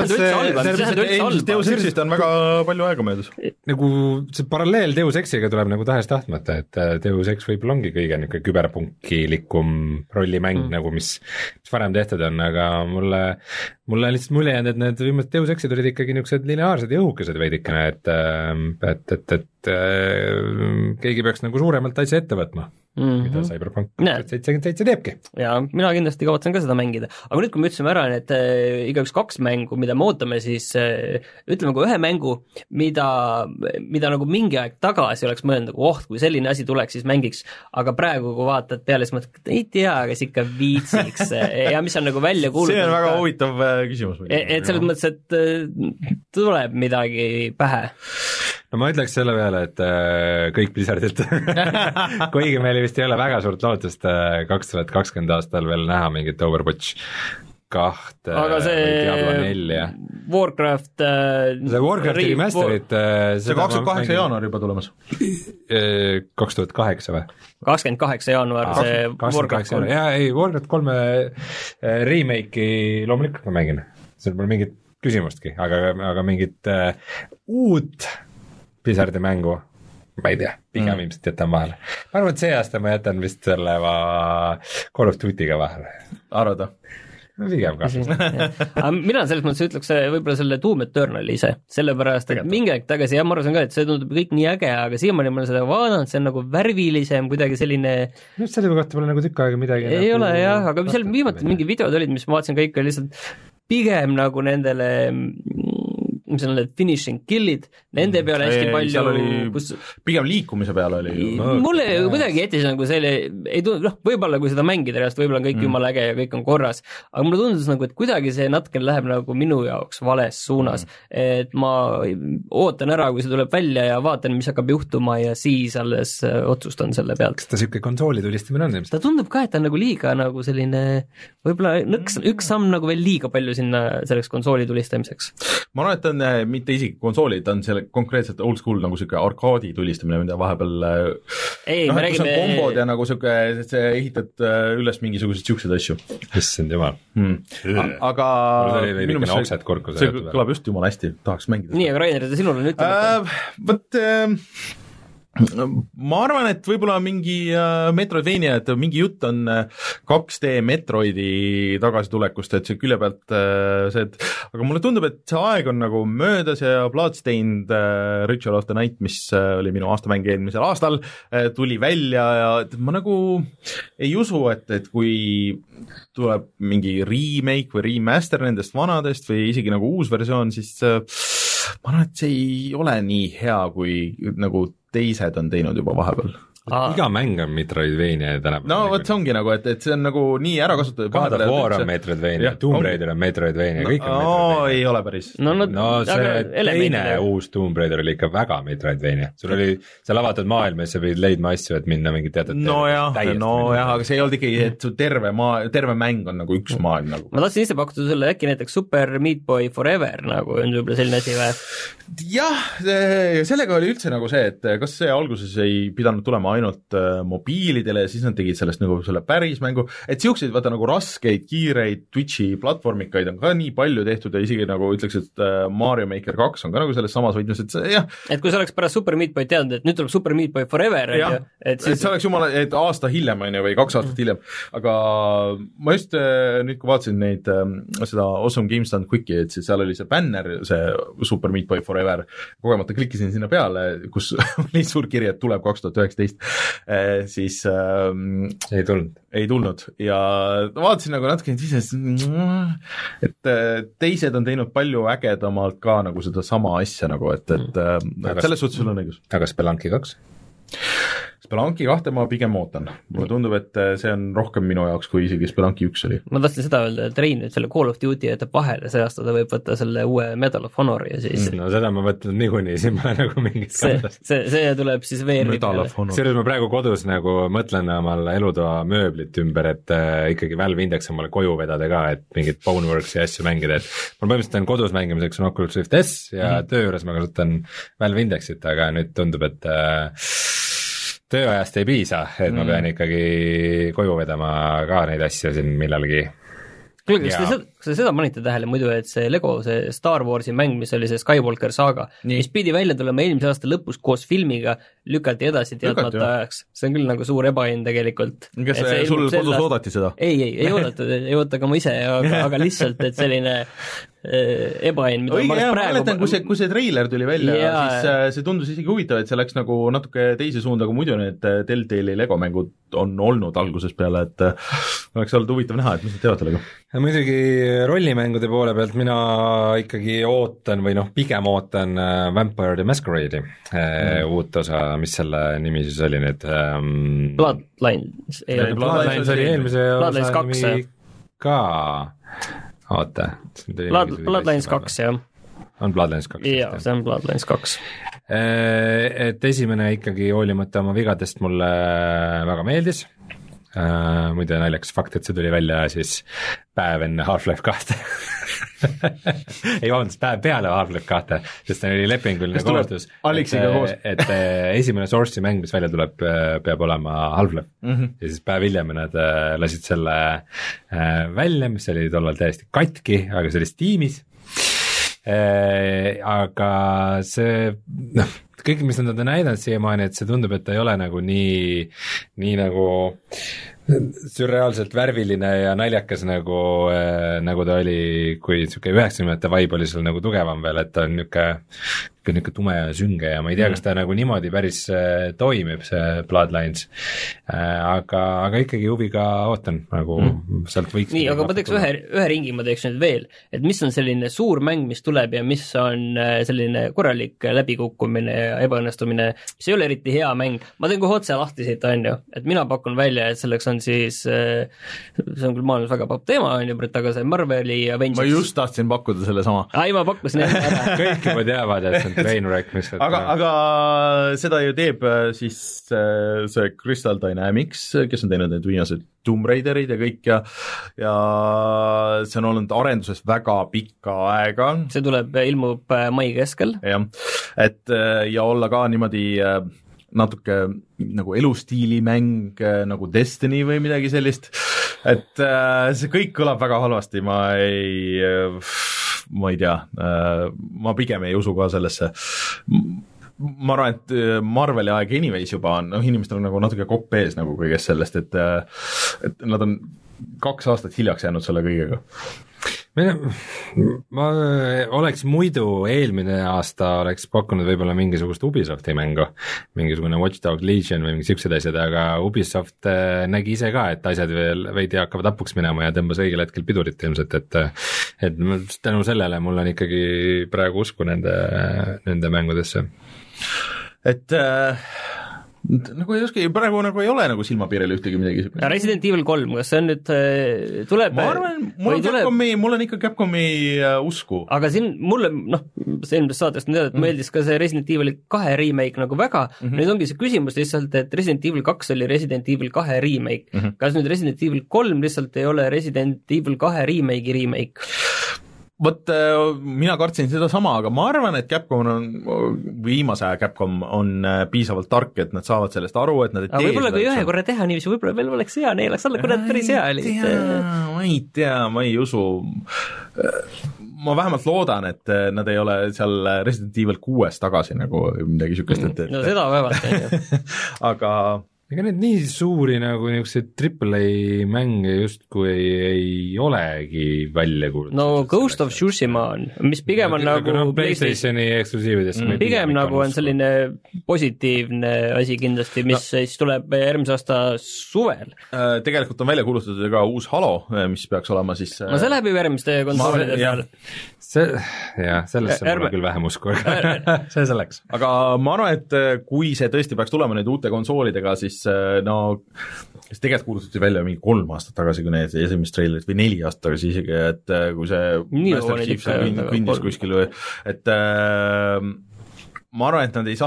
Deus Exist on väga palju aega möödus. Nagu see paralleel Deus Exiga tuleb nagu tahes tahtmata, et Deus Ex võib-olla ongi kõige niisugune küberpunkilikum rollimäng mm. nagu mis, mis varem tehtud on, aga mulle mulle on lihtsalt mulje jäänud, et need viimased Deus Exid olid ikkagi niisugused lineaarsed ja õhukesed veidikene, et et, et, et keegi peaks nagu suuremalt asja ette võtma, mm-hmm. mida Cyberpunk seitsekümmend seitse teebki. Ja mina kindlasti kavatsen ka seda mängida. Aga nüüd, kui me ütlesime ära, et äh, igaüks kaks mängu, mida me ootame, siis äh, ütleme kui ühe mängu, mida, mida nagu mingi aeg tagasi oleks mõelnud, nagu oh, kui selline asi tuleks, siis mängiks, aga praegu, kui vaatad peale, siis mõtled, et ei tea, kas ikka viitsiks ja mis on nagu välja kuulutatud. See on väga huvitav küsimus. Et, et selles mõttes, et tuleb midagi pähe. No ma ütleks selle peale, et äh, kõik Blizzardilt kuigi meil vist ei ole väga suurt lootust äh, kaks tuhat kakskümmend aastal veel näha mingit Overwatch kahte või Diablo nelja. Warcraft äh, see Warcrafti remasterit äh, see kakskümmend kaheksa jaanuar juba tulemas. kaks tuhat kaheksa või? kakskümmend kaheksa jaanuar see Warcraft kolm. Jaa, ei, Warcraft kolme remake'i loomulikult ma mängin. See pole mingit küsimustki, aga, aga mingit uh, uut Blizzardi mängu, ma ei tea, pigem mm. ilmselt jätan vahele. Ma arvan, et see aasta ma jätan vist selle Call of Duty'ga vahele. Arvada? Pigem ka. Mina selles mõttes ütleks võib-olla selle Doom Eternali ise, sellepärast, et mingi aeg tagasi, ja ma arvasin ka, et see tundub kõik nii äge, aga siiamaani ma olen seda vaadanud, see on nagu värvilisem, kuidagi selline just selle kohta pole nagu tükk aega midagi ei nagu... ole jah, aga seal viimati mingi videod olid, mis ma vaatasin ka ikka lihtsalt pigem nagu nendele mis on need finishing kill'id, nende peale hästi palju oli, kus... pigem liikumise peale oli no, mulle no, kuidagi jättis nagu selle ei tund... noh, võib-olla kui seda mängida ennast, võib-olla on kõik mm. jumala äge ja kõik on korras, aga mulle tundus nagu, et kuidagi see natuke läheb nagu minu jaoks vales suunas mm. et ma ootan ära, kui see tuleb välja ja vaatan, mis hakkab juhtuma ja siis alles otsustan selle pealt. Kas ta siuke konsooli tulistamine on? Ta tundub ka, et ta on nagu liiga nagu selline võib-olla nõks, üks samm nagu veel liiga palju sinna selleks konsooli tulistamiseks. Ma arvan, et ta on mitte isegi konsooli, ta on selle konkreetselt old school nagu siuke arkaadi tulistamine, mida vahepeal ei, noh, me räägime kombod ja nagu siuke, see ehitad üles mingisuguseid siukseid asju. Issand jumal hmm. aga minu meelest see, see kõlab just jumala hästi, tahaks mängida. Nii, aga Rainer, sinul on ütlema äh, võt äh, ma arvan, et võib-olla mingi äh, Metroidvania, et mingi jutt on äh, kaks D Metroidi tagasitulekust, et see külje pealt äh, see, et aga mulle tundub, et see aeg on nagu möödas ja Bloodstained äh, Ritual of the Night, mis äh, oli minu aastamäng eelmisel aastal, äh, tuli välja ja ma nagu ei usu, et, et kui tuleb mingi remake või remaster nendest vanadest või isegi nagu uus versioon, siis äh, ma arvan, et see ei ole nii hea, kui nagu teised on teinud juba vahepeal. iga mäng on Metroidvania tänapäeval. no vot see ongi nagu, et, et see on nagu nii ära kasutatud. God of War on Metroidvania, Tomb Raider on Metroidvania, kõik on no, Metroidvania. ei ole päris. no, no, no see teine uus Tomb Raider oli ikka väga Metroidvania. Sul oli seal avatud maailm ja sa pidid leidma asju, et minna mingi teatud no jah, no jah, aga see ei olnud ikkagi, et su terve maa, terve mäng on nagu üks maailm nagu. ma tahtsin ise pakkuda sulle äkki näiteks Super Meat Boy Forever nagu on võib-olla selline asi või? jah, sellega oli üldse nagu see, et kas see alguses ei pidanud tulema ainult mobiilidele ja siis nad tegid sellest nagu selle päris mängu, et siukseid vaata nagu raskeid, kiireid Twitchi platvormikaid on ka nii palju tehtud ja isegi nagu ütleks, et Mario Maker kaks on ka nagu selles samas võtmes, et see jah. Et kui sa oleks pärast Super Meat Boy teadnud, et nüüd tuleb Super Meat Boy Forever, ja, et, et, siis... et see oleks jumala, et aasta hiljem on ju või kaks aastat mm. hiljem, aga ma just nüüd, kui vaatasin neid, seda Awesome Games Done Quick'i, et siis seal oli see bänner, see Super Meat Boy Forever, kogemata klikkisin sinna peale, kus oli suur kiri, et tuleb kaks tuhat üheksateist, siis ähm, ei tulnud. ei tulnud ja vaatasin nagu natuke siis, et teised on teinud palju ägedamalt ka nagu seda sama asja nagu, et, et, et selles suhtes sul on õigus. aga Spelunky kaks? Spelunky kahte ma pigem ootan. Mulle tundub, et see on rohkem minu jaoks, kui isegi Spelunky üks oli. Ma tahtsin seda öelda, et Rein nüüd selle Call of Duty jätab vahele, see aasta ta võib võtta selle uue Medal of Honor ja siis no seda ma võtan niikuinii, siin ma nagu mingit see, see, see tuleb siis veeri peale. Selles ma praegu kodus nagu mõtlen omale elutoa mööblit ümber, et äh, ikkagi Valve Index omale koju vedada ka, et mingit Boneworksi asju mängida, et ma põhimõtteliselt kodus mängimiseks on Oculus Rift S ja mm. töö juures ma kasutan Valve Indexit, aga nüüd tundub, et äh, tööajast ei piisa, et ma mm. pean ikkagi koju vedama ka neid asju siin millalgi. kuule, kas te seda, kas te seda panite tähele muidu, et see Lego, see Star Warsi mäng, mis oli see Skywalker saaga, mis pidi välja tulema eelmise aasta lõpus koos filmiga, lükati edasi teadmata ajaks. See on küll nagu suur ebaõnn tegelikult. Kas see sul kodus aast... oodati seda? Ei, ei, ei oodatud, ei oota ka ma ise, aga, aga lihtsalt, et selline ebaõnn, mida õige, ma jah, praegu... mäletan, kui see, kui see treiler tuli välja, ja... siis see tundus isegi huvitav, et see läks nagu natuke teise suunda, aga muidu need Telltale'i Lego mängud on olnud algusest peale, et oleks olnud huvitav näha, et mis nad teevad sellega. Ja muidugi rollimängude poole pealt mina ikkagi ootan või noh, pigem ootan Vampire the Masquerade'i mm. uut osa, mis selle nimi siis oli nüüd um... Bloodlines ei, Bloodlines oli eelmise Bloodlines osa kaks, nimi ka oota Blood, Bloodlines kaks, jah. On Bloodlines kaks? Jaa, see on Bloodlines kaks. Et esimene ikkagi hoolimata oma vigadest mulle väga meeldis. Uh, muide naljakas fakt, et see tuli välja siis päev enne Half-Life kahte ei vabandust, päev peale Half-Life kahte, sest see oli lepinguline kohustus, et, et esimene Source'i mäng, mis välja tuleb, peab olema Half-Life mm -hmm. ja siis päev hiljem nad lasid selle välja, mis oli tollal täiesti katki, aga see oli Steamis, aga see noh, kõik, mis nad on näidanud siiamaani, et see tundub, et ta ei ole nagu nii, nii nagu sürreaalselt värviline ja naljakas nagu, äh, nagu ta oli, kui niisugune üheksakümnendate vibe oli seal nagu tugevam veel, et ta on niisugune niisugune tume ja sünge ja ma ei tea, kas ta nagu niimoodi päris äh, toimib, see Bloodlines äh,, aga, aga ikkagi huviga ootan, nagu mm. sealt võiks nii, aga ma teeks ühe, ühe ringi, ma teeks nüüd veel, et mis on selline suur mäng, mis tuleb ja mis on selline korralik läbikukkumine ja ebaõnnestumine, mis ei ole eriti hea mäng, ma teen kohe otse lahti siit, on ju, et mina pakun välja, et selleks on siis, see on küll maailmas väga popp teema, on ju, aga see Marveli Avengers. Ma just tahtsin pakkuda selle sama. Ai, ma pakkusin ära. Kõik juba teavad, et see on trainwreck, mis et... aga, aga seda ju teeb siis see Crystal Dynamics, kes on teinud need viimased Tomb Raiderid ja kõik ja, ja see on olnud arenduses väga pikka aega. See tuleb, ilmub mai keskel. Jah, et ja olla ka niimoodi natuke nagu elustiilimäng nagu Destiny või midagi sellist, et see kõik kõlab väga halvasti, ma ei, ma ei tea, ma pigem ei usu ka sellesse. Ma arvan, et Marveli aeg anyways juba on, noh, inimestel on nagu natuke kopp ees nagu kõigest sellest, et, et nad on kaks aastat hiljaks jäänud selle kõigega. Ma oleks muidu eelmine aasta oleks pakkunud võib-olla mingisugust Ubisofti mängu, mingisugune Watch Dogs Legion või mingi siuksed asjad, aga Ubisoft nägi ise ka, et asjad veel veidi hakkavad hapuks minema ja tõmbas õigel hetkel pidurit ilmselt, et et tänu sellele mul on ikkagi praegu usku nende, nende mängudesse. Et äh, nagu ei oska, praegu nagu ei ole nagu silmapiiril ühtegi midagi ja Resident Evil kolm, kas see on nüüd tuleb ma arvan, mul on Capcomi, mul on ikka Capcomi uh, usku. Aga siin mulle, noh, see eelmisest saatest on teada, et mm. meeldis ka see Resident Evil kahe remake nagu väga, mm -hmm. nüüd ongi see küsimus lihtsalt, et Resident Evil kaks oli Resident Evil kahe remake, mm -hmm. kas nüüd Resident Evil kolm lihtsalt ei ole Resident Evil kahe remake'i remake? Vot mina kartsin seda sama, aga ma arvan, et Capcom on, viimase aja Capcom on piisavalt tark, et nad saavad sellest aru, et nad ei aga võib-olla kui ühe korra teha niiviisi, võib-olla veel oleks hea, neelaks alla, kui nad päris hea olid. ma ei tea, ma ei usu, ma vähemalt loodan, et nad ei ole seal Resident Evil kuues tagasi nagu midagi sükest, et, et no seda väevalt on ju. aga ega need nii suuri nagu niisuguseid triple A mänge justkui ei, ei olegi välja kuulutatud. no Ghost of Tsushima on, mis pigem on no, nagu no, PlayStationi eksklusiividest mm. pigem nagu on selline positiivne asi kindlasti, mis no. siis tuleb järgmise aasta suvel. Tegelikult on välja kuulutatud ka uus Halo, mis peaks olema siis no see läheb ju järgmiste konsoolide peal. see, jah, sellesse on küll vähem usku, aga see selleks. Aga ma arvan, et kui see tõesti peaks tulema nüüd uute konsoolidega, siis no kes tegelikult kuulutati välja mingi kolm aastat tagasi, kui need esimest trailerit või neli aastat tagasi isegi, et kui see Master Chief kõndis kuskil või, et äh, ma arvan, et nad ei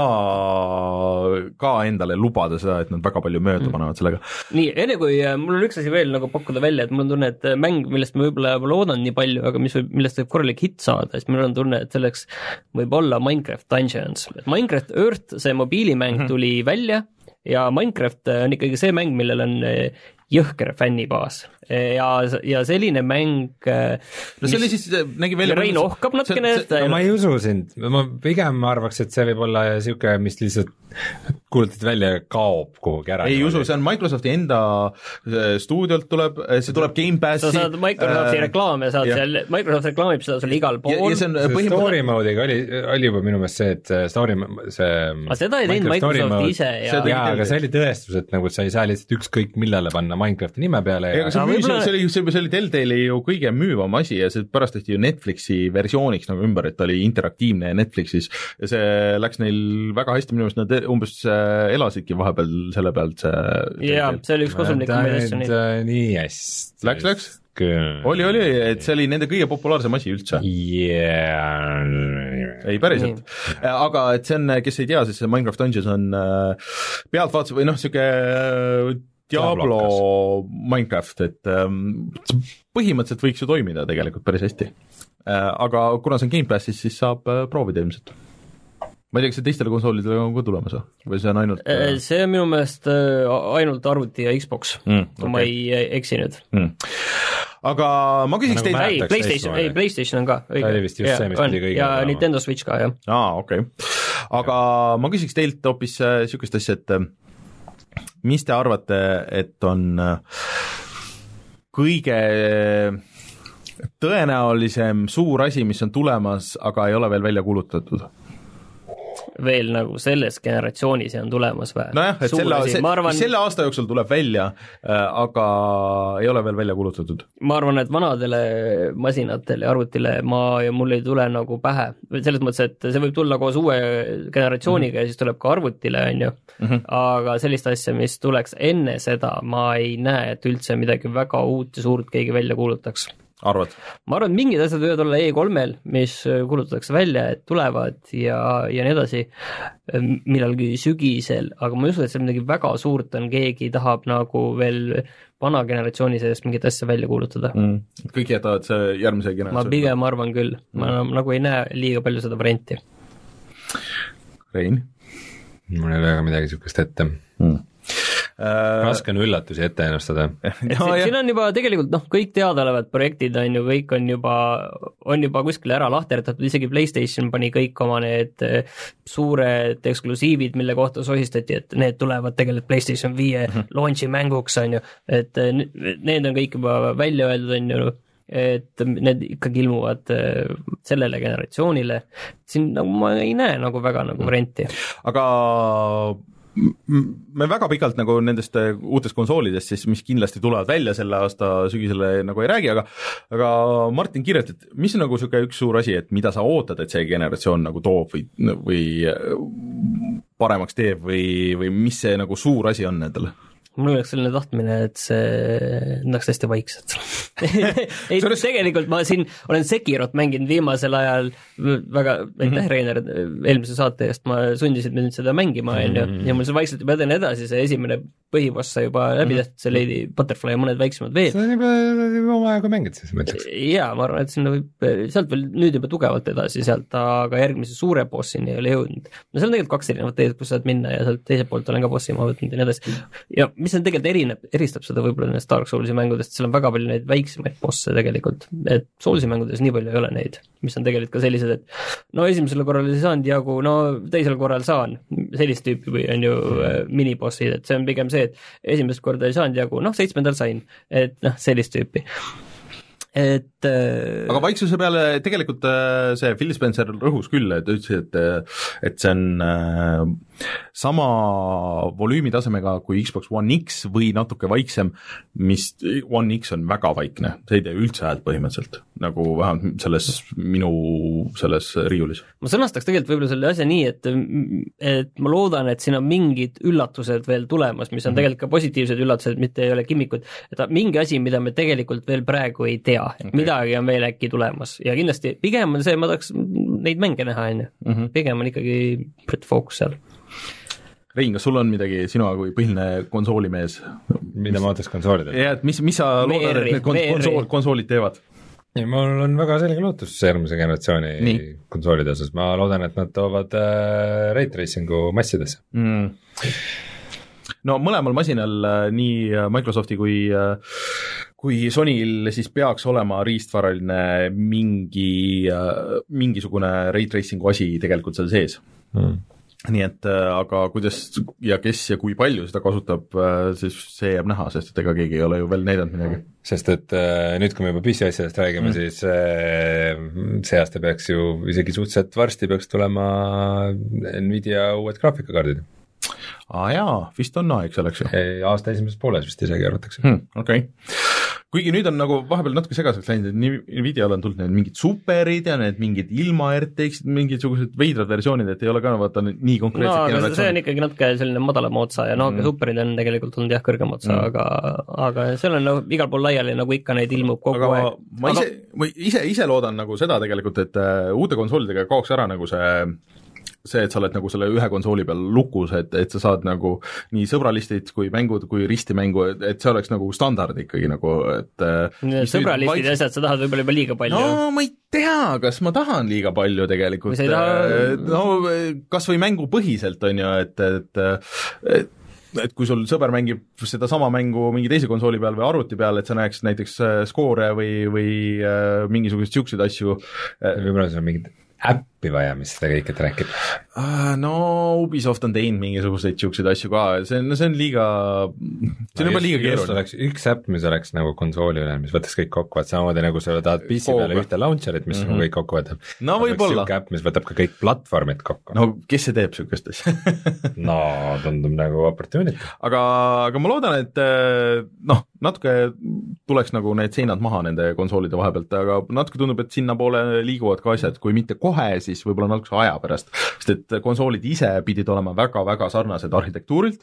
saa ka endale lubada seda, et nad väga palju mööda panevad sellega. Nii, enne kui mul on üks asi veel nagu pakkuda välja, et mul on tunne, et mäng, millest ma võib-olla loodan nii palju, aga mis võib, millest võib korralik hitt saada, siis mul on tunne, et selleks võib olla Minecraft Dungeons. Minecraft Earth, see mobiilimäng mm-hmm. tuli välja ja Minecraft on ikkagi see mäng, millel on jõhker fännibaas ja, ja selline mäng no see oli siis, nägi välja Rein ohkab natkene no, ma ei usu sind, ma pigem arvaks, et see võib olla siuke, mis lihtsalt kuulutati välja ja kaob kuhugi ära. Ei usu, see on Microsofti enda stuudiolt tuleb, see tuleb Game Passi. Sa saad Microsofti äh, reklaame, saad ja. seal, Microsoft reklaamib seda sul igal pool. Ja, ja see on põhimõtteliselt... Story mode'iga oli, oli juba minu meelest see, et story, see... aga seda ei teinud Microsoft mode, ise ja... jaa, aga see oli tõestus, et nagu sa ei saa lihtsalt ükskõik millele panna Minecrafti nime peale ja... ja see, müüs, see oli, see, see oli Telltale'i ju kõige müüvam asi ja see pärast tehti ju Netflixi versiooniks nagu ümber, et ta oli interaktiivne Netflixis ja see läks neil väga hästi, minu meelest nad umbes elasidki vahepeal selle pealt see jaa, see oli üks kosumlikum edasi nii hästi läks, läks? oli, oli, et see oli nende kõige populaarsem asi üldse yeah. ei päriselt, aga et see on, kes ei tea, siis see Minecraft Dungeons on pealtvaatus või noh, siuke Diablo Minecraft, et põhimõtteliselt võiks ju toimida tegelikult päris hästi, aga kuna see on Game Passis, siis saab proovida ilmselt. Ma ei tea, kas see teistele konsoolidele on ka tulemas või see on ainult see on minu meelest ainult arvuti ja Xbox mm, kui okay. ma ei eksi nüüd mm. aga ma küsiks teid ei, PlayStation, ei, PlayStation on ka õige. Ta oli vist just ja, see, mis pidi kõige ja olema. Nintendo Switch ka, jah. aa, okei okay. aga ja. ma küsiks teilt hoopis niisugust asja, et mis te arvate, et on kõige tõenäolisem suur asi, mis on tulemas, aga ei ole veel välja kuulutatud? veel nagu selles generatsioonis on tulemas või? nojah, et selle, se, arvan, selle aasta jooksul tuleb välja, aga ei ole veel välja kuulutatud. Ma arvan, et vanadele masinatele ja arvutile ma ja mul ei tule nagu pähe. Selles mõttes, et see võib tulla koos uue generatsiooniga mm -hmm. ja siis tuleb ka arvutile, on ju. Mm -hmm. aga sellist asja, mis tuleks enne seda, ma ei näe, et üldse midagi väga uut ja suurt keegi välja kuulutaks. Arvad? Ma arvan, et mingid asjad võivad olla E kolmel, mis kuulutatakse välja, et tulevad ja, ja nii edasi millalgi sügisel, aga ma ei usu, et see midagi väga suurt on, keegi tahab nagu veel vana generatsiooni seest mingit asja välja kuulutada mm.. kõik jätavad see järgmise generatsiooni? Ma pigem arvan küll, ma mm. nagu ei näe liiga palju seda varianti. Rein? mul ei ole väga midagi niisugust ette mm. raske on üllatusi ette ennustada. no, siin on juba tegelikult noh, kõik teadaolevad projektid on ju, kõik on juba, on juba kuskile ära lahterdatud, isegi PlayStation pani kõik oma need suured eksklusiivid, mille kohta sosistati, et need tulevad tegelikult PlayStation viie mm-hmm. launchi mänguks, on ju, et need on kõik juba välja öeldud, on ju, et need ikkagi ilmuvad sellele generatsioonile. Siin nagu ma ei näe nagu väga nagu varianti. Aga me väga pikalt nagu nendest uutest konsoolidest siis, mis kindlasti tulevad välja selle aasta sügisele nagu ei räägi, aga aga Martin kirjalt, et mis on nagu niisugune üks suur asi, et mida sa ootad, et see generatsioon nagu toob või, või paremaks teeb või, või mis see nagu suur asi on nendel? mul oleks selline tahtmine, et see annaks hästi vaikselt ei, Selles... tegelikult ma siin olen Sekirot mänginud viimasel ajal väga, aitäh mm -hmm. Reiner, eelmise saate eest ma sundisid mind seda mängima, on ju, ja mul see vaikselt juba eden edasi, see esimene põhiboss sai juba läbi tehtud, see Lady Butterfly ja mõned väiksemad veel. see on juba oma aega mängid siis, ma ütleks. Jaa, ma arvan, et sinna võib, sealt veel nüüd juba tugevalt edasi sealt, aga järgmise suure bossini ei ole jõudnud. no seal on tegelikult kaks erinevat teed, kus saad minna ja sealt teiselt poolt olen ka bossi ma võtnud ja nii edasi. ja mis on tegelikult erineb, eristab seda võib-olla nendest Dark Soulsi mängudest, seal on väga palju neid väiksemaid bosse tegelikult, et Soulsi mängudes nii palju ei ole neid, mis on tegelikult ka sellised, et no esimesele korral ei saanud jagu, no teisel korral saan, sellist tüüpi või on ju mm. minibossid, et see on pigem see, et esimest korda ei saanud jagu, noh, seitsmendal sain, et noh, sellist tüüpi. Et äh... aga vaiksuse peale tegelikult äh, see Phil Spencer rõhus küll, et ütles, et et see on äh, sama volüümitasemega kui Xbox One X või natuke vaiksem, mis One X on väga vaikne, see ei tee üldse häält põhimõtteliselt, nagu vähemalt selles minu selles riiulis. ma sõnastaks tegelikult võib-olla selle asja nii, et et ma loodan, et siin on mingid üllatused veel tulemas, mis on mm-hmm. tegelikult ka positiivsed üllatused, mitte ei ole kimmikud, et mingi asi, mida me tegelikult veel praegu ei tea, et okay. midagi on veel äkki tulemas ja kindlasti pigem on see, ma tahaks neid mänge näha, on ju, pigem on ikkagi Brett Focus seal. Rein, kas sul on midagi sina kui põhiline konsoolimees? mida ma ootaks konsoolidelt? jah, et mis, mis sa loodad, et need konsool, konsoolid teevad? ja mul on väga selge lootus järgmise generatsiooni Nii. konsoolide osas, ma loodan, et nad toovad äh, Ray Tracingu massidesse mm. no mõlemal masinal nii Microsofti kui kui Sonyl siis peaks olema riistvaraline mingi, mingisugune ray tracingu asi tegelikult seal sees mm. nii et aga kuidas ja kes ja kui palju seda kasutab, siis see jääb näha, sest et ega keegi ei ole ju veel näidanud midagi. Sest et nüüd, kui me juba P C asjadest räägime mm., siis see aasta peaks ju isegi suhteliselt varsti peaks tulema Nvidia uued graafikakaardid. Aa jaa, vist on aeg selleks ju. Aasta esimeses pooles vist isegi arvatakse hmm,. Okei okay. Kuigi nüüd on nagu vahepeal natuke segaseks läinud, et Nvidial on tulnud need mingid superid ja need mingid ilma R T X-id, mingisugused veidrad versioonid, et ei ole ka vaata nii konkreetselt. No aga see on ikkagi natuke selline madalama otsa ja no mm. superid on tegelikult olnud jah kõrgema otsa mm., aga, aga seal on no, igal pool laiali nagu ikka neid ilmub kogu aga aeg. Ma ise, ma ise, ise loodan nagu seda tegelikult, et uh, uute konsoolidega kaoks ära nagu see see, et sa oled nagu selle ühe konsooli peal lukus, et, et sa saad nagu nii sõbralistid kui mängud kui ristimängu, et, et see oleks nagu standard ikkagi nagu, et sõbralistid ja asjad, sa tahad võib-olla juba liiga palju. No ma ei tea, kas ma tahan liiga palju tegelikult. Taha... no kas või mängupõhiselt on ju, et, et, et et kui sul sõber mängib seda sama mängu mingi teise konsooli peal või arvuti peal, et sa näeks näiteks skoore või, või mingisuguseid siukseid asju. Võib-olla see on mingid äppi vaja, mis seda kõike trackib? No Ubisoft on teinud mingisuguseid siukseid asju ka, see on, see on liiga, see on no, juba liiga keeruline. Üks äpp, mis oleks nagu konsooli üle, mis võtaks kõik kokku, et samamoodi nagu sa tahad P C peale ühte launcherit, mis mm -hmm. kõik kokku võtab. No võib-olla. Siuke äpp, mis võtab ka kõik platvormid kokku. No kes see teeb siukest asja? No tundub nagu opportunity. Aga, aga ma loodan, et noh, natuke tuleks nagu need seinad maha nende konsoolide vahepealt, aga natuke tundub, et sinna poole liiguvad ka asjad, kui mitte kohe, siis võib-olla natukese aja pärast, sest et konsoolid ise pidid olema väga-väga sarnased arhitektuurilt,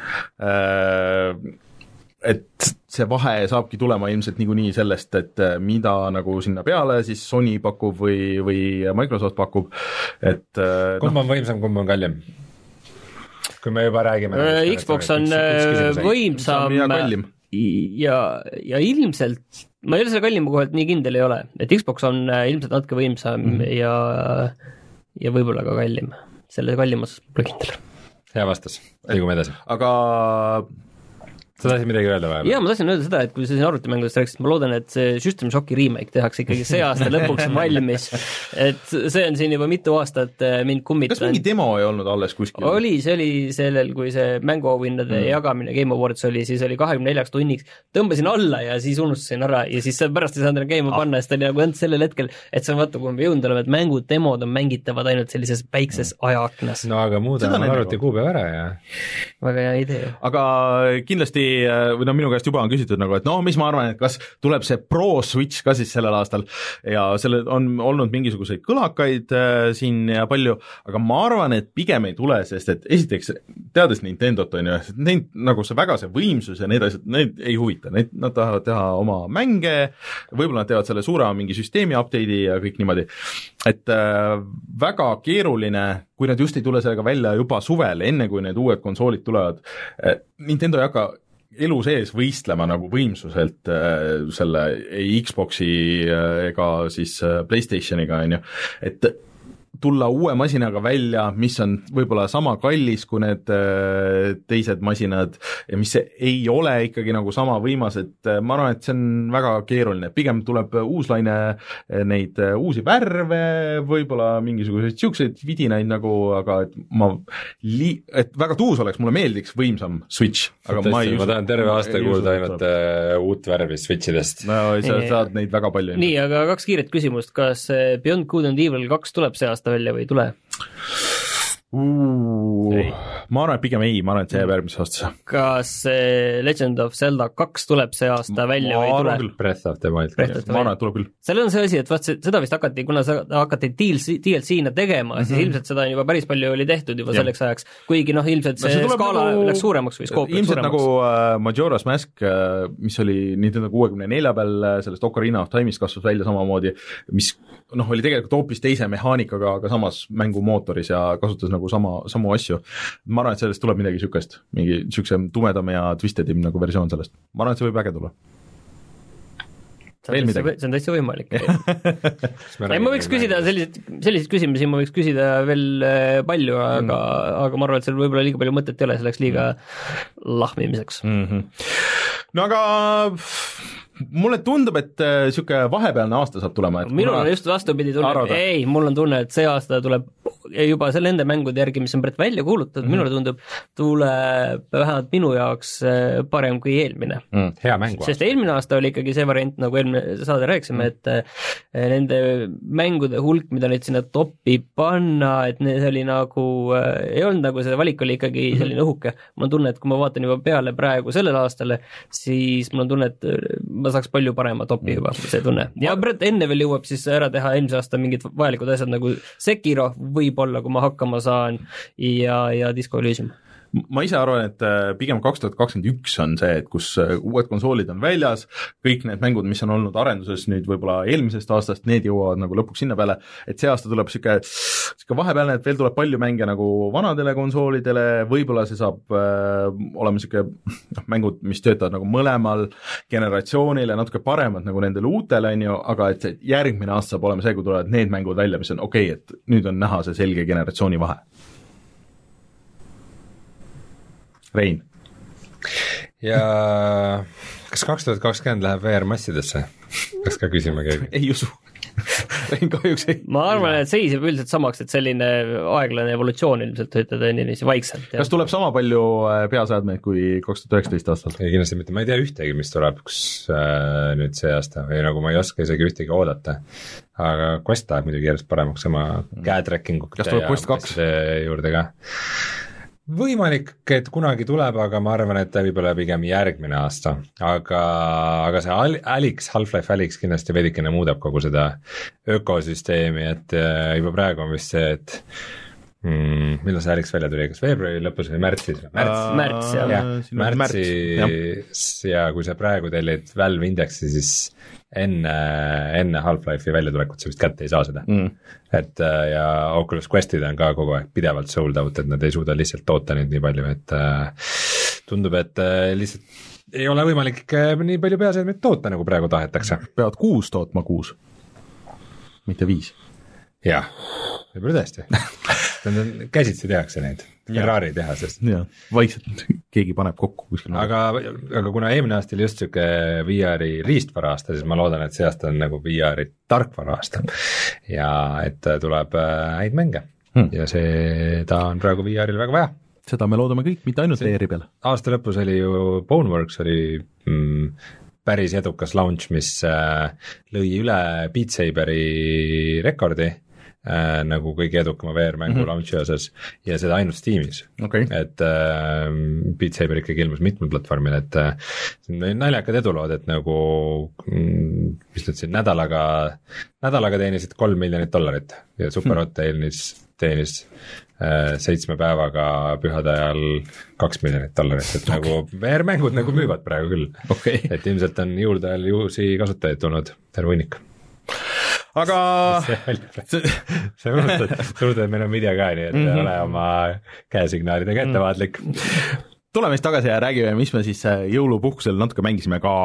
et see vahe saabki tulema ilmselt niikuinii sellest, et mida nagu sinna peale siis Sony pakub või, või Microsoft pakub, et kumb no, on võimsam, kumb on kallim? Kui me juba räägime äh, Xbox on üks, võimsam ja, ja ilmselt ma ei ole selle kallima kohalt nii kindel ei ole, et Xbox on ilmselt natuke võimsam mm -hmm. ja, ja võib-olla ka kallim. Selle kallimas pole kindel. Hea vastus, liigume edasi. Aga sa tahtsid midagi öelda vahepeal? Jaa, ma tahtsin öelda seda, et kui sa siin arvutimängudest rääkisid, ma loodan, et see System Shocki remake tehakse ikkagi see aasta lõpuks valmis, et see on siin juba mitu aastat mind kummitanud. Kas mingi demo ei olnud alles kuskil? Oli, see oli sellel, kui see mänguauhinnade mm. jagamine Game Awards oli, siis oli kahekümne neljaks tunniks, tõmbasin alla ja siis unustasin ära ja siis pärast ei saanud enam käima ah. panna, sest oli nagu ainult sellel hetkel, et see on vaata, kui me jõudnud oleme, et mängud, demod on mängitavad ainult sellises päikses mm. ajaaknas. No aga muudame arvuti kuupäev ära ja väga hea idee. Aga kindlasti või no minu käest juba on küsitud nagu, et no mis ma arvan, et kas tuleb see Pro Switch ka siis sellel aastal ja selle on olnud mingisuguseid kõlakaid äh, siin ja palju, aga ma arvan, et pigem ei tule, sest et esiteks teades Nintendot on ju, neid nagu see väga see võimsus ja need asjad, neid ei huvita, neid, nad tahavad teha oma mänge, võib-olla nad teevad selle suurema mingi süsteemi update'i ja kõik niimoodi, et äh, väga keeruline, kui nad just ei tule sellega välja juba suvel, enne kui need uued konsoolid tulevad, Nintendo ei hakka elu sees võistlema nagu võimsuselt äh, selle ei Xboxi äh, ega siis äh, PlayStationiga, on ju, et tulla uue masinaga välja, mis on võib-olla sama kallis kui need äh, teised masinad ja mis ei ole ikkagi nagu sama võimas, et äh, ma arvan, et see on väga keeruline, pigem tuleb uus laine äh, neid äh, uusi värve, võib-olla mingisuguseid siukseid vidinaid nagu, aga et ma li-, et väga tuus oleks, mulle meeldiks võimsam Switch, aga Tõesti, ma ei ma tahan terve aasta kuulda ainult uh, uut värvi Switchidest. no sa saad neid väga palju. Nii, aga kaks kiiret küsimust, kas Beyond Good and Evil kaks tuleb see aasta välja või ei tule? Uh, ma arvan, et pigem ei, ma arvan, et see jääb järgmisse aastasse. Kas Legend of Zelda kaks tuleb see aasta välja ma või ei tule? Breath of the Wild. ma arvan, et tuleb küll. seal on see asi, et vaat seda vist hakati, kuna seda hakati D L C-na tegema, mm-hmm. siis ilmselt seda on juba päris palju oli tehtud juba ja. selleks ajaks, kuigi noh, ilmselt see, no see skaala nagu, läks suuremaks või skoop läks suuremaks. Ilmselt nagu uh, Majora's Mask, uh, mis oli Nintendo kuuekümne nelja peal, sellest Ocarina of Time'ist kasvas välja samamoodi, mis noh, oli tegelikult hoopis teise mehaanikaga, aga samas mängumootoris ja kasutas nagu sama, samu asju. Ma arvan, et sellest tuleb midagi sükest, mingi sükse tumedam ja twistedim nagu versioon sellest. Ma arvan, et see võib äge tulla. Veel midagi? See on täitsa võimalik. ei, ma võiks küsida selliseid, selliseid küsimusi, ma võiks küsida veel palju, aga, mm. aga ma arvan, et seal võib-olla liiga palju mõtet ei ole, see läks liiga lahmimiseks. Mm-hmm. No aga mulle tundub, et niisugune vahepealne aasta saab tulema. Et minul on just vastupidi tunne, ei, mul on tunne, et see aasta tuleb juba selle nende mängude järgi, mis on praegu välja kuulutatud, mm-hmm. minule tundub, tuleb vähemalt minu jaoks parem kui eelmine. Mm, hea mängu. Sest eelmine aasta oli ikkagi see variant, nagu eelmine saade rääkisime, et nende mängude hulk, mida nüüd sinna topi panna, et see oli nagu, ei olnud nagu see valik oli ikkagi selline õhuke. Mul on tunne, et kui ma vaatan juba peale praegu sellele aastale, siis mul on tunne, et ma saaks palju parema topi juba, see tunne. Ja Brett enne veel jõuab siis ära teha eelmise aasta mingid vajalikud asjad nagu Sekiro võib-olla, kui ma hakkama saan ja, ja Disco Elysium. Ma ise arvan, et pigem kaks tuhat kakskümmend üks on see, et kus uued konsoolid on väljas, kõik need mängud, mis on olnud arenduses nüüd võib-olla eelmisest aastast, need jõuavad nagu lõpuks sinna peale, et see aasta tuleb siuke, siuke vahepealne, et veel tuleb palju mänge nagu vanadele konsoolidele, võib-olla see saab äh, olema siuke mängud, mis töötavad nagu mõlemal generatsioonile, natuke paremad nagu nendele uutele, on ju, aga et see järgmine aasta saab olema see, kui tulevad need mängud välja, mis on okei okay,, et nüüd on näha see selge generatsiooni vahe. Rein. Ja kas kaks tuhat kakskümmend läheb V R-massidesse? Kas ka küsima keegi? Ei usu. Rein kahjuks ei. Ma arvan, et seiseb üldiselt samaks, et selline aeglane evolutsioon ilmselt ütleda niiviisi vaikselt. Kas tuleb sama palju peaseadmeid kui kaks tuhat üheksateist aastal? Ei, kindlasti mitte. Ma ei tea ühtegi, mis tuleb kus, äh, nüüd see aasta või nagu ma ei oska isegi ühtegi oodata. Aga Quest läheb muidugi järjest paremaks sama käetrackingut. Kas tuleb Quest kaks? Juurde ka. Võimalik, et kunagi tuleb, aga ma arvan, et ta võib-olla pigem järgmine aasta, aga, aga see Alyx, Half-Life Alyx kindlasti veidikene muudab kogu seda ökosüsteemi, et juba praegu on vist see, et mm, millal see Alyx välja tuli, kas veebruari lõpus või märtsis? Märts, uh, märts, jah. Ja, märtsis ja kui sa praegu tellid Valve Indexi, siis enne, enne Half-Life'i väljatulekut sa vist kätte ei saa seda mm. et ja Oculus Questid on ka kogu aeg pidevalt sold out, et nad ei suuda lihtsalt toota neid nii palju, et äh, tundub, et äh, lihtsalt ei ole võimalik äh, nii palju peaseadmeid toota, nagu praegu tahetakse. Peavad kuus tootma kuus, mitte viis. Jah, võib-olla tõesti käsitsi tehakse neid Ferrari tehasest. Jah, vaikselt keegi paneb kokku kuskil. Aga, aga kuna eelmine aasta oli just siuke V R-i riistvara aasta, siis ma loodan, et see aasta on nagu V R-i tarkvara aasta ja et tuleb häid mänge hmm. ja seda on praegu V R-il väga vaja. Seda me loodame kõik, mitte ainult V R-i peale. Aasta lõpus oli ju Boneworks oli mm, päris edukas launch, mis äh, lõi üle Beat Saberi rekordi äh, nagu kõige edukama V R-mängu mm-hmm. launch'i osas ja seda ainult Steamis okay.. et äh, Beat Saber ikkagi ilmus mitmel platvormil, et äh, naljakad edulood, et nagu mm, mis nüüd siin nädalaga, nädalaga teenisid kolm miljonit dollarit ja Superhot teenis, teenis äh, seitsme päevaga pühade ajal kaks miljonit dollarit, et okay. nagu V R-mängud nagu müüvad praegu küll okay.. et ilmselt on juurde ajal uusi kasutajaid tulnud terve hunnik. Aga sa unustad, sa unustad, et meil on video ka, nii et mm-hmm. ole oma käesignaalidega ettevaatlik. Tuleme siis tagasi ja räägime, mis me siis jõulupuhkusel natuke mängisime ka.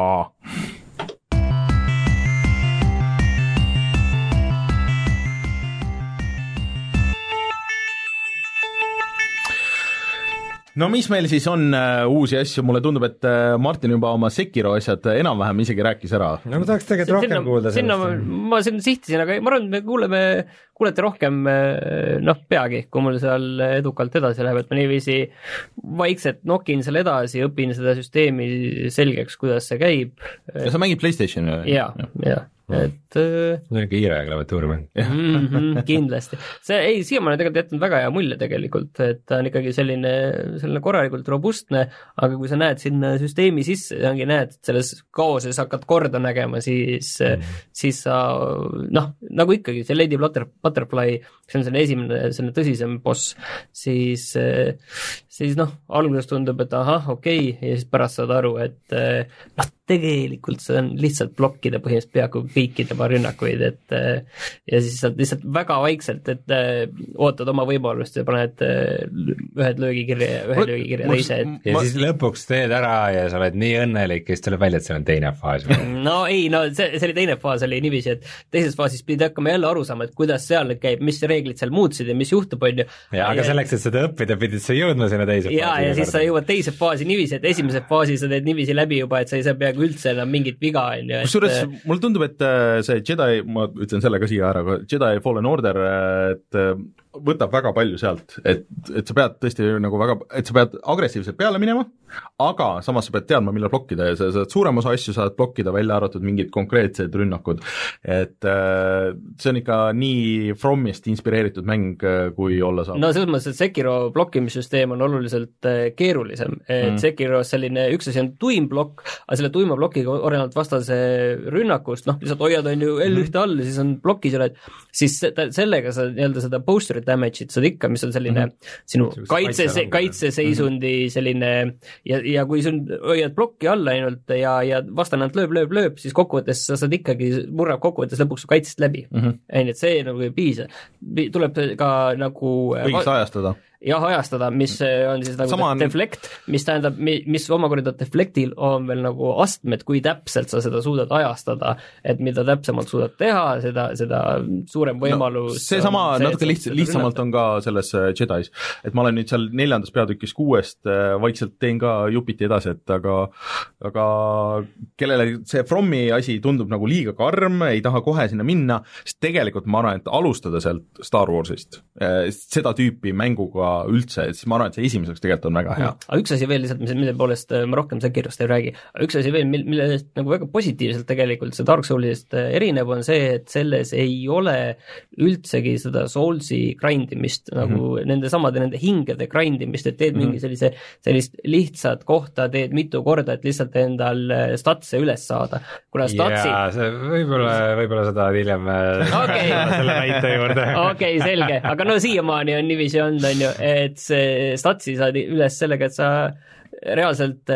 No mis meil siis on uh, uusi asju, mulle tundub, et uh, Martin juba oma Sekiro asjad enam-vähem isegi rääkis ära. No ma tahaks tegelikult rohkem sinna, kuulda sinna sellest. Ma, ma sinna sihtisin, aga ma arvan, et me kuuleme, kuulete rohkem noh, peagi, kui mul seal edukalt edasi läheb, et ma niiviisi vaikselt nokin seal edasi, õpin seda süsteemi selgeks, kuidas see käib. Ja sa mängid PlayStationi? Jaa, jaa. et see on ikka hiire klaviatuurimäng. Mm-hmm, kindlasti. See ei, siiamaani tegelikult jätnud väga hea mulje tegelikult, et ta on ikkagi selline, selline korralikult robustne, aga kui sa näed sinna süsteemi sisse, ongi näed, et selles kaoses hakkad korda nägema, siis mm. siis sa, noh, nagu ikkagi see Lady Butterfly, see on selle esimene, selle tõsisem boss, siis siis noh, alguses tundub, et ahah, okei okay, ja siis pärast saad aru, et noh, tegelikult see on lihtsalt blokkida põhimõtteliselt peaaegu kõikide paar rünnakuid, et ja siis saad lihtsalt väga vaikselt, et ootad oma võimalust ja paned ühed löögikirja ja ühe löögikirja teise. Et... ja siis lõpuks teed ära ja sa oled nii õnnelik ja siis tuleb välja, et see on teine faas. no ei, no see, see oli teine faas, oli niiviisi, et teises faasis pidi hakkama jälle aru saama, et kuidas seal nüüd käib, mis reeglid seal muutsid ja mis juhtub, on ju. ja aga selleks, et seda õppida, pidid sa jõudma sinna teise faasi. ja, ja siis sa jõuad teise faasi niiviisi, et esimese faasi sa teed niiviisi läbi juba, et sa ei saa peaaegu üldse enam mingit viga, on ju. Kusjuures mulle tundub, et see Jedi, ma ütlen selle ka siia ära, Jedi Fallen Order, et võtab väga palju sealt, et, et sa pead tõesti nagu väga, et sa pead agressiivselt peale minema, aga samas sa pead teadma, millal blokkida ja sa saad suurem osa asju saad blokkida, välja arvatud mingid konkreetsed rünnakud. Et see on ikka nii Fromist inspireeritud mäng, kui olla saab. No selles mõttes, et Sekiro blokkimissüsteem on oluliselt keerulisem. Et mm. Sekiro selline, üks asi on tuim blokk, aga selle tuima blokiga orenevalt vastase rünnakust, noh, lihtsalt hoiad on ju L ühte all ja siis on blokis oled, siis sellega sa nii-öelda seda poster damage'id saad ikka, mis on selline mm-hmm. sinu kaitse, kaitseseisundi mm-hmm. selline ja, ja kui sul hoiad blokki alla ainult ja, ja vastane ainult lööb, lööb, lööb, siis kokkuvõttes sa saad ikkagi, murrab kokkuvõttes lõpuks kaitsest läbi mm-hmm.. et see nagu ei piisa. Tuleb ka nagu õigesti ajastada. jah, ajastada, mis on siis nagu Sama... deflect, mis tähendab, mis omakorda deflectil on veel nagu astmed, kui täpselt sa seda suudad ajastada, et mida täpsemalt suudad teha, seda, seda suurem võimalus no, see sama see, natuke lihts, lihtsamalt on ka selles Jedis, et ma olen nüüd seal neljandas peatükis kuuest vaikselt teen ka jupiti edasi, et aga aga kellele see Fromi asi tundub nagu liiga karm, ei taha kohe sinna minna, sest tegelikult ma arvan, et alustada sealt Star Warsist, seda tüüpi mänguga üldse, et siis ma arvan, et see esimeseks tegelikult on väga hea. Aga üks asi veel lihtsalt, mille poolest ma rohkem Sekirost ei räägi, üks asi veel, millest nagu väga positiivselt tegelikult see Dark Soulsist erineb, on see, et selles ei ole üldsegi seda Soulsi grindimist, nagu mm-hmm. nende samade, nende hingede grindimist, et teed mm-hmm. mingi sellise, sellist lihtsat kohta, teed mitu korda, et lihtsalt endal statse üles saada. Kuna statsi... jaa, see võib-olla, võib-olla seda hiljem okay. selle väite juurde. okei, okay, selge, aga no siiamaani on niiviisi olnud, on ju, et see statsi saad üles sellega, et sa reaalselt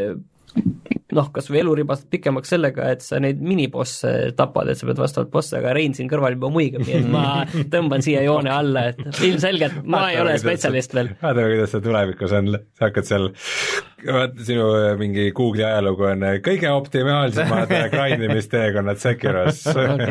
noh, kas või eluribast pikemaks sellega, et sa neid minibosse tapad, et sa pead vastavalt bosse, aga Rein siin kõrval juba muigab, nii et ma tõmban siia joone alla, et ilmselgelt ma ei ole spetsialist veel. Vaatame, kuidas see tulevikus on, sa hakkad seal, vaata sinu mingi Google'i ajalugu on kõige optimaalsemad grindimisteekonnad Sekiros.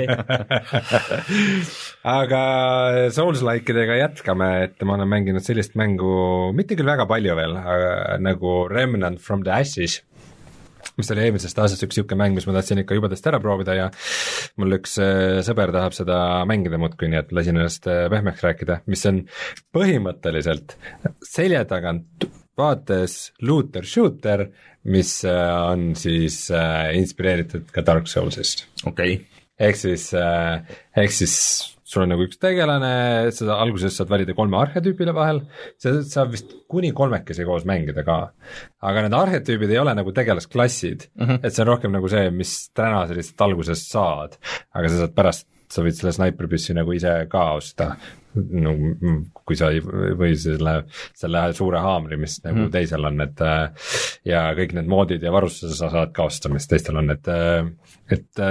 aga Souls-likeidega jätkame, et ma olen mänginud sellist mängu, mitte küll väga palju veel, aga nagu Remnant from the Ashes, mis oli eelmisest aastast üks niisugune mäng, mis ma tahtsin ikka jubedast ära proovida ja mul üks sõber tahab seda mängida muudkui, nii et lasin ennast pehmeks rääkida, mis on põhimõtteliselt selja tagant vaates looter-shooter, mis on siis inspireeritud ka Dark Soulsist. okei okay. Ehk siis, ehk siis sul on nagu üks tegelane, sa alguses saad valida kolme arhetüübile vahel, sa saab vist kuni kolmekesi koos mängida ka. aga need arhetüübid ei ole nagu tegelasklassid mm, -hmm. et see on rohkem nagu see, mis täna sa lihtsalt alguses saad, aga sa saad pärast, sa võid selle snaipripüssi nagu ise ka osta, no kui sa ei, või selle, selle suure haamri, mis nagu mm. teisel on, et ja kõik need moodid ja varustuse sa saad ka osta, mis teistel on, et et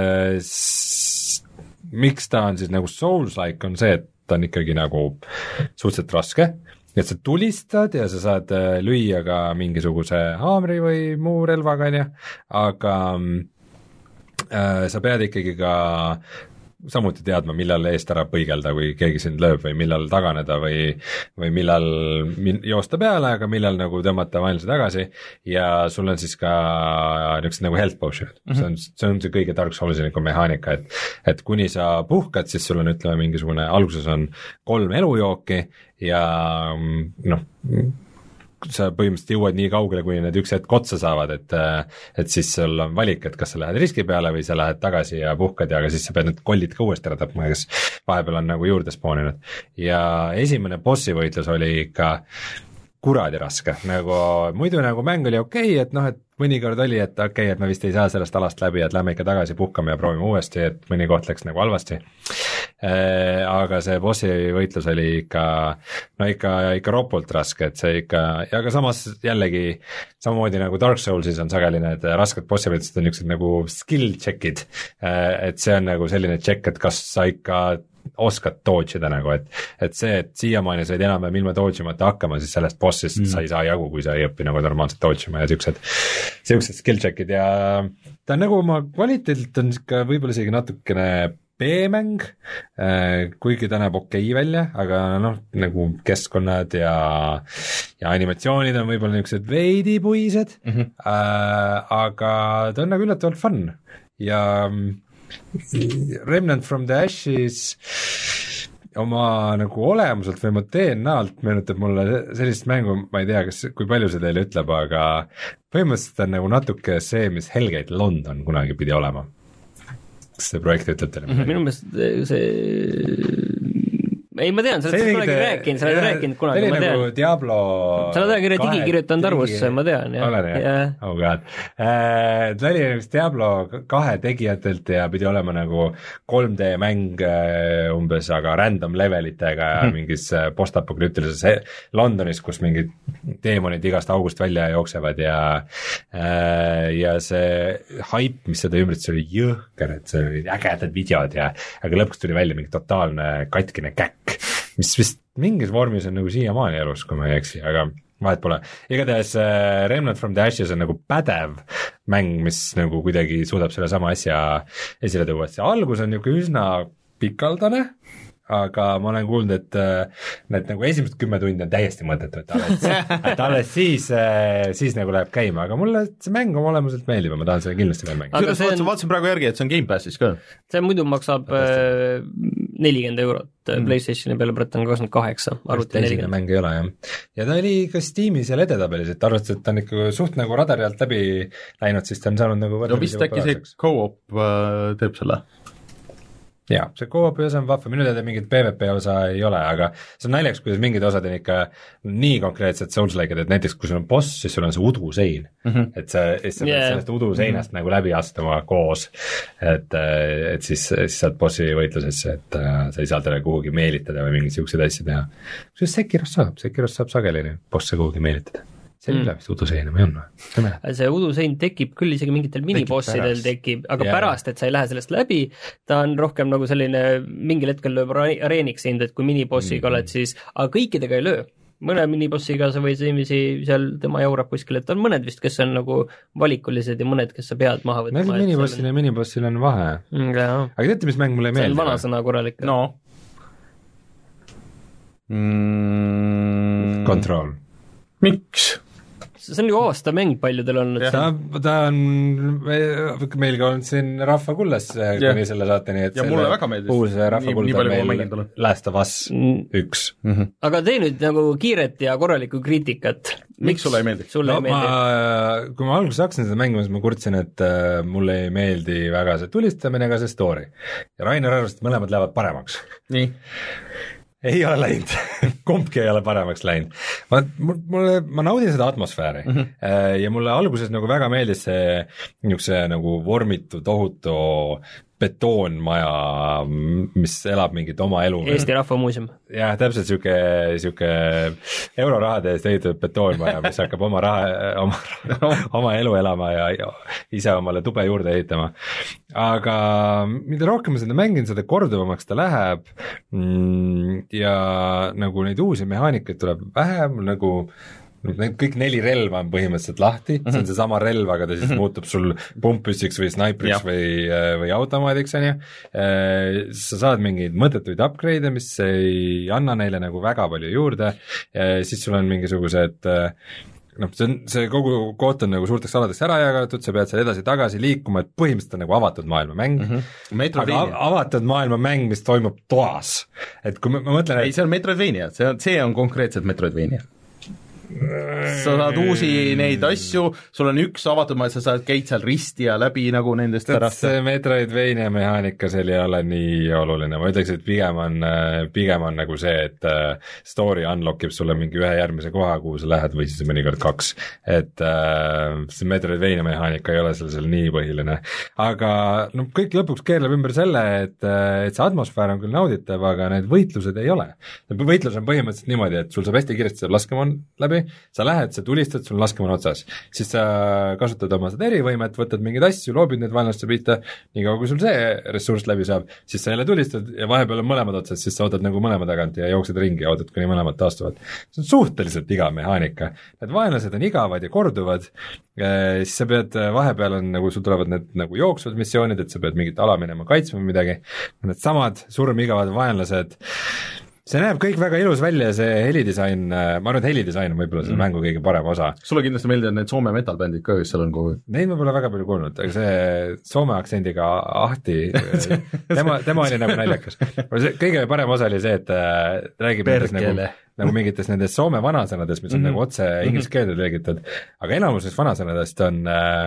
s, miks ta on siis nagu Souls-like, on see, et ta on ikkagi nagu suhteliselt raske, et sa tulistad ja sa saad lüüa ka mingisuguse haamri või muu relvaga, on ju, aga äh, sa pead ikkagi ka samuti teadma, millal eest ära põigelda, kui keegi sind lööb või millal taganeda või, või millal min-, joosta peale, aga millal nagu tõmmata vaenlase tagasi ja sul on siis ka niisugused nagu health potion mm, -hmm. see on, see on see kõige Dark Soulsilikum mehaanika, et et kuni sa puhkad, siis sul on ütleme mingisugune, alguses on kolm elujooki ja noh, sa põhimõtteliselt jõuad nii kaugele, kuni need üks hetk otsa saavad, et et siis sul on valik, et kas sa lähed riski peale või sa lähed tagasi ja puhkad ja aga siis sa pead need kollid ka uuesti ära tapma, kes vahepeal on nagu juurde spooninud. ja esimene bossi võitlus oli ikka kuradi raske, nagu muidu nagu mäng oli okei okay,, et noh, et mõnikord oli, et okei okay,, et me vist ei saa sellest alast läbi, et lähme ikka tagasi puhkame ja proovime uuesti, et mõni koht läks nagu halvasti äh,. aga see bossi võitlus oli ikka, no ikka, ikka ropult raske, et see ikka, ja aga samas jällegi samamoodi nagu Dark Soulsis on sageli need rasked bossi võitlused on niisugused nagu skill check'id äh,, et see on nagu selline check, et kas sa ikka oskad dodge ida nagu, et et see, et siiamaani said enam-vähem ilma dodge imata hakkama, siis sellest bossist mm. sa ei saa jagu, kui sa ei õpi nagu normaalselt dodge ima ja siuksed, siuksed skill check'id ja ta on nagu oma kvaliteedilt on ikka võib-olla isegi natukene B-mäng, kuigi ta näeb okei välja, aga noh, nagu keskkonnad ja ja animatsioonid on võib-olla niisugused veidi puised mm, -hmm. äh, aga ta on nagu üllatavalt fun ja Remnant from the Ashes oma nagu olemuselt või oma D N A-lt meenutab mulle sellist mängu, ma ei tea, kas, kui palju see teile ütleb, aga põhimõtteliselt on nagu natuke see, mis Hellgate London kunagi pidi olema. Kas see projekt ütleb teile midagi? Minu meelest see ei, ma tean, sa oled kunagi rääkinud, sa oled rääkinud kunagi, ma tean. Diablo sa oled ajakirja digi kirjutanud arvusse, ma tean, jah. olen, jah? Oh god. Ta oli Diablo kahe tegijatelt ja pidi olema nagu kolm D mäng umbes, aga random levelitega ja hmm. mingis postapokalüptilises Londonis, kus mingid teemonid igast august välja jooksevad ja ja see hype, mis seda ümbritses, oli jõhker, et see oli ägedad videod ja aga lõpuks tuli välja mingi totaalne katkine käkk, mis vist mingis vormis on nagu siiamaani elus, kui ma ei eksi, aga vahet pole. igatahes äh, Remnant from the Ashes on nagu pädev mäng, mis nagu kuidagi suudab selle sama asja esile tuua, et see algus on niisugune üsna pikaldane, aga ma olen kuulnud, et need nagu esimesed kümme tundi on täiesti mõttetu, et alles, et alles siis, siis nagu läheb käima, aga mulle see mäng oma olemuselt meeldib ja ma tahan seda kindlasti veel mängida. aga see on... vaatasin praegu järgi, et see on Gamepassis ka. see muidu maksab nelikümmend eurot mm. PlayStationi peale, praegu on kakskümmend kaheksa, arvuti nelikümmend. mäng ei ole, jah. ja ta oli ka Steamis ja edetabelis, et arvates, et ta on ikka suht nagu radari alt läbi läinud, siis ta on saanud nagu no vist äkki see co-op äh, teeb selle? jaa, see co-op'i osa on vahva, minu teada mingit PvP osa ei ole, aga see on naljaks, kuidas mingid osad on ikka nii konkreetsed Souls-like'id, et näiteks kui sul on boss, siis sul on see udusein mm, -hmm. et sa, sa pead yeah. sellest uduseinast mm -hmm. nagu läbi astuma koos, et, et siis, siis saad bossi võitlusesse, et sa ei saa talle kuhugi meelitada või mingeid siukseid asju teha. kusjuures Sekirost saab, Sekirost saab sageli bosse kuhugi meelitada. see ei ole vist udusein, ma ei olnud. see udusein tekib küll isegi mingitel minibossidel tekib, aga ja, pärast, et sa ei lähe sellest läbi, ta on rohkem nagu selline, mingil hetkel lööb areeniks sind, et kui minibossiga mm. oled, siis, aga kõikidega ei löö. mõne minibossiga sa võid inimesi seal, tema jaurab kuskil, et on mõned vist, kes on nagu valikulised ja mõned, kes sa pead maha võtma. no minibossil ja minibossil on vahe mm,. aga teate, mis mäng mulle ei meeldi? see on vanasõna korralik. no mm. Control. miks? see on ju aastamäng paljudel olnud. ta, ta on meil ka olnud siin Rahva kullas kuni selle saateni, et ja mulle väga meeldis. uus Rahva kuld on meil Last of Us üks. Mm-hmm. aga tee nüüd nagu kiiret ja korralikku kriitikat. Miks sulle ei meeldi? Sulle no, ei meeldi? Ma, kui ma alguses hakkasin seda mängima, siis ma kurtsin, et äh, mulle ei meeldi väga see tulistamine ega see story. Ja Rainer arvas, et mõlemad lähevad paremaks. Nii? Ei ole läinud, kumbki ei ole paremaks läinud. Ma, mulle, ma naudin seda atmosfääri mm-hmm. ja mulle alguses nagu väga meeldis see niisuguse nagu vormitu tohutu betoonmaja, mis elab mingit oma elu. Eesti Rahva Muuseum. jah, täpselt siuke, siuke eurorahade eest ehitatud betoonmaja, mis hakkab oma raha, oma, oma elu elama ja, ja ise omale tube juurde ehitama. Aga mida rohkem ma seda mängin, seda korduvamaks ta läheb ja nagu neid uusi mehaanikaid tuleb vähem, nagu Need kõik neli relva on põhimõtteliselt lahti, mm-hmm. see on see sama relv, aga ta siis mm-hmm. muutub sul pumppüssiks või snaipriks või, või automaadiks, on ju. Sa saad mingeid mõttetuid upgrade'e, mis ei anna neile nagu väga palju juurde, siis sul on mingisugused noh, see on, see kogu koot on nagu suurteks aladeks ära jagatud, sa pead seal edasi-tagasi liikuma, et põhimõtteliselt on nagu avatud maailma mäng, mm-hmm. aga avatud maailma mäng, mis toimub toas. Et kui ma, ma mõtlen, et ei, see on Metroidvania, see on, see on konkreetselt Metroidvania. Sa saad uusi neid asju, sul on üks avatud maa, sa saad käid seal risti ja läbi nagu nendest pärast. See Metroidvania mehaanika seal ei ole nii oluline, ma ütleks, et pigem on, pigem on nagu see, et story unlockib sulle mingi ühe järgmise koha, kuhu sa lähed või siis mõnikord kaks, et see Metroidvania mehaanika ei ole seal seal nii põhiline, aga no kõik lõpuks keerleb ümber selle, et, et see atmosfäär on küll nauditav, aga need võitlused ei ole. Võitlus on põhimõtteliselt niimoodi, et sul saab hästi kiiresti saab laskemoon läbi, sa lähed, sa tulistad, sul on laskemoon otsas, siis sa kasutad oma seda erivõimet, võtad mingeid asju, loobid need vaenlaste pihta, nii kaua kui sul see ressurss läbi saab, siis sa jälle tulistad ja vahepeal on mõlemad otsas, siis sa ootad nagu mõlema tagant ja jooksed ringi ja ootad, kuni mõlemad taastuvad. See on suhteliselt igav mehaanika. Need vaenlased on igavad ja korduvad, siis sa pead, vahepeal on nagu, sul tulevad need nagu jooksvad missioonid, et sa pead mingit ala minema kaitsma midagi, need samad surmigavad vaenlased. See näeb kõik väga ilus välja, see helidisain, ma arvan, et helidisain on võib-olla selle mm. mängu kõige parem osa. Sulle kindlasti meeldivad need Soome metalbändid ka, kes seal on kogu. Neid ma pole väga palju kuulnud, aga see Soome aktsendiga Ahti, tema, tema oli nagu naljakas. Kõige parem osa oli see, et räägib nendest nagu, nagu mingites nendest Soome vanasõnadest, mis on mm-hmm. nagu otse inglise keelde tõlgitud, aga enamusest vanasõnadest on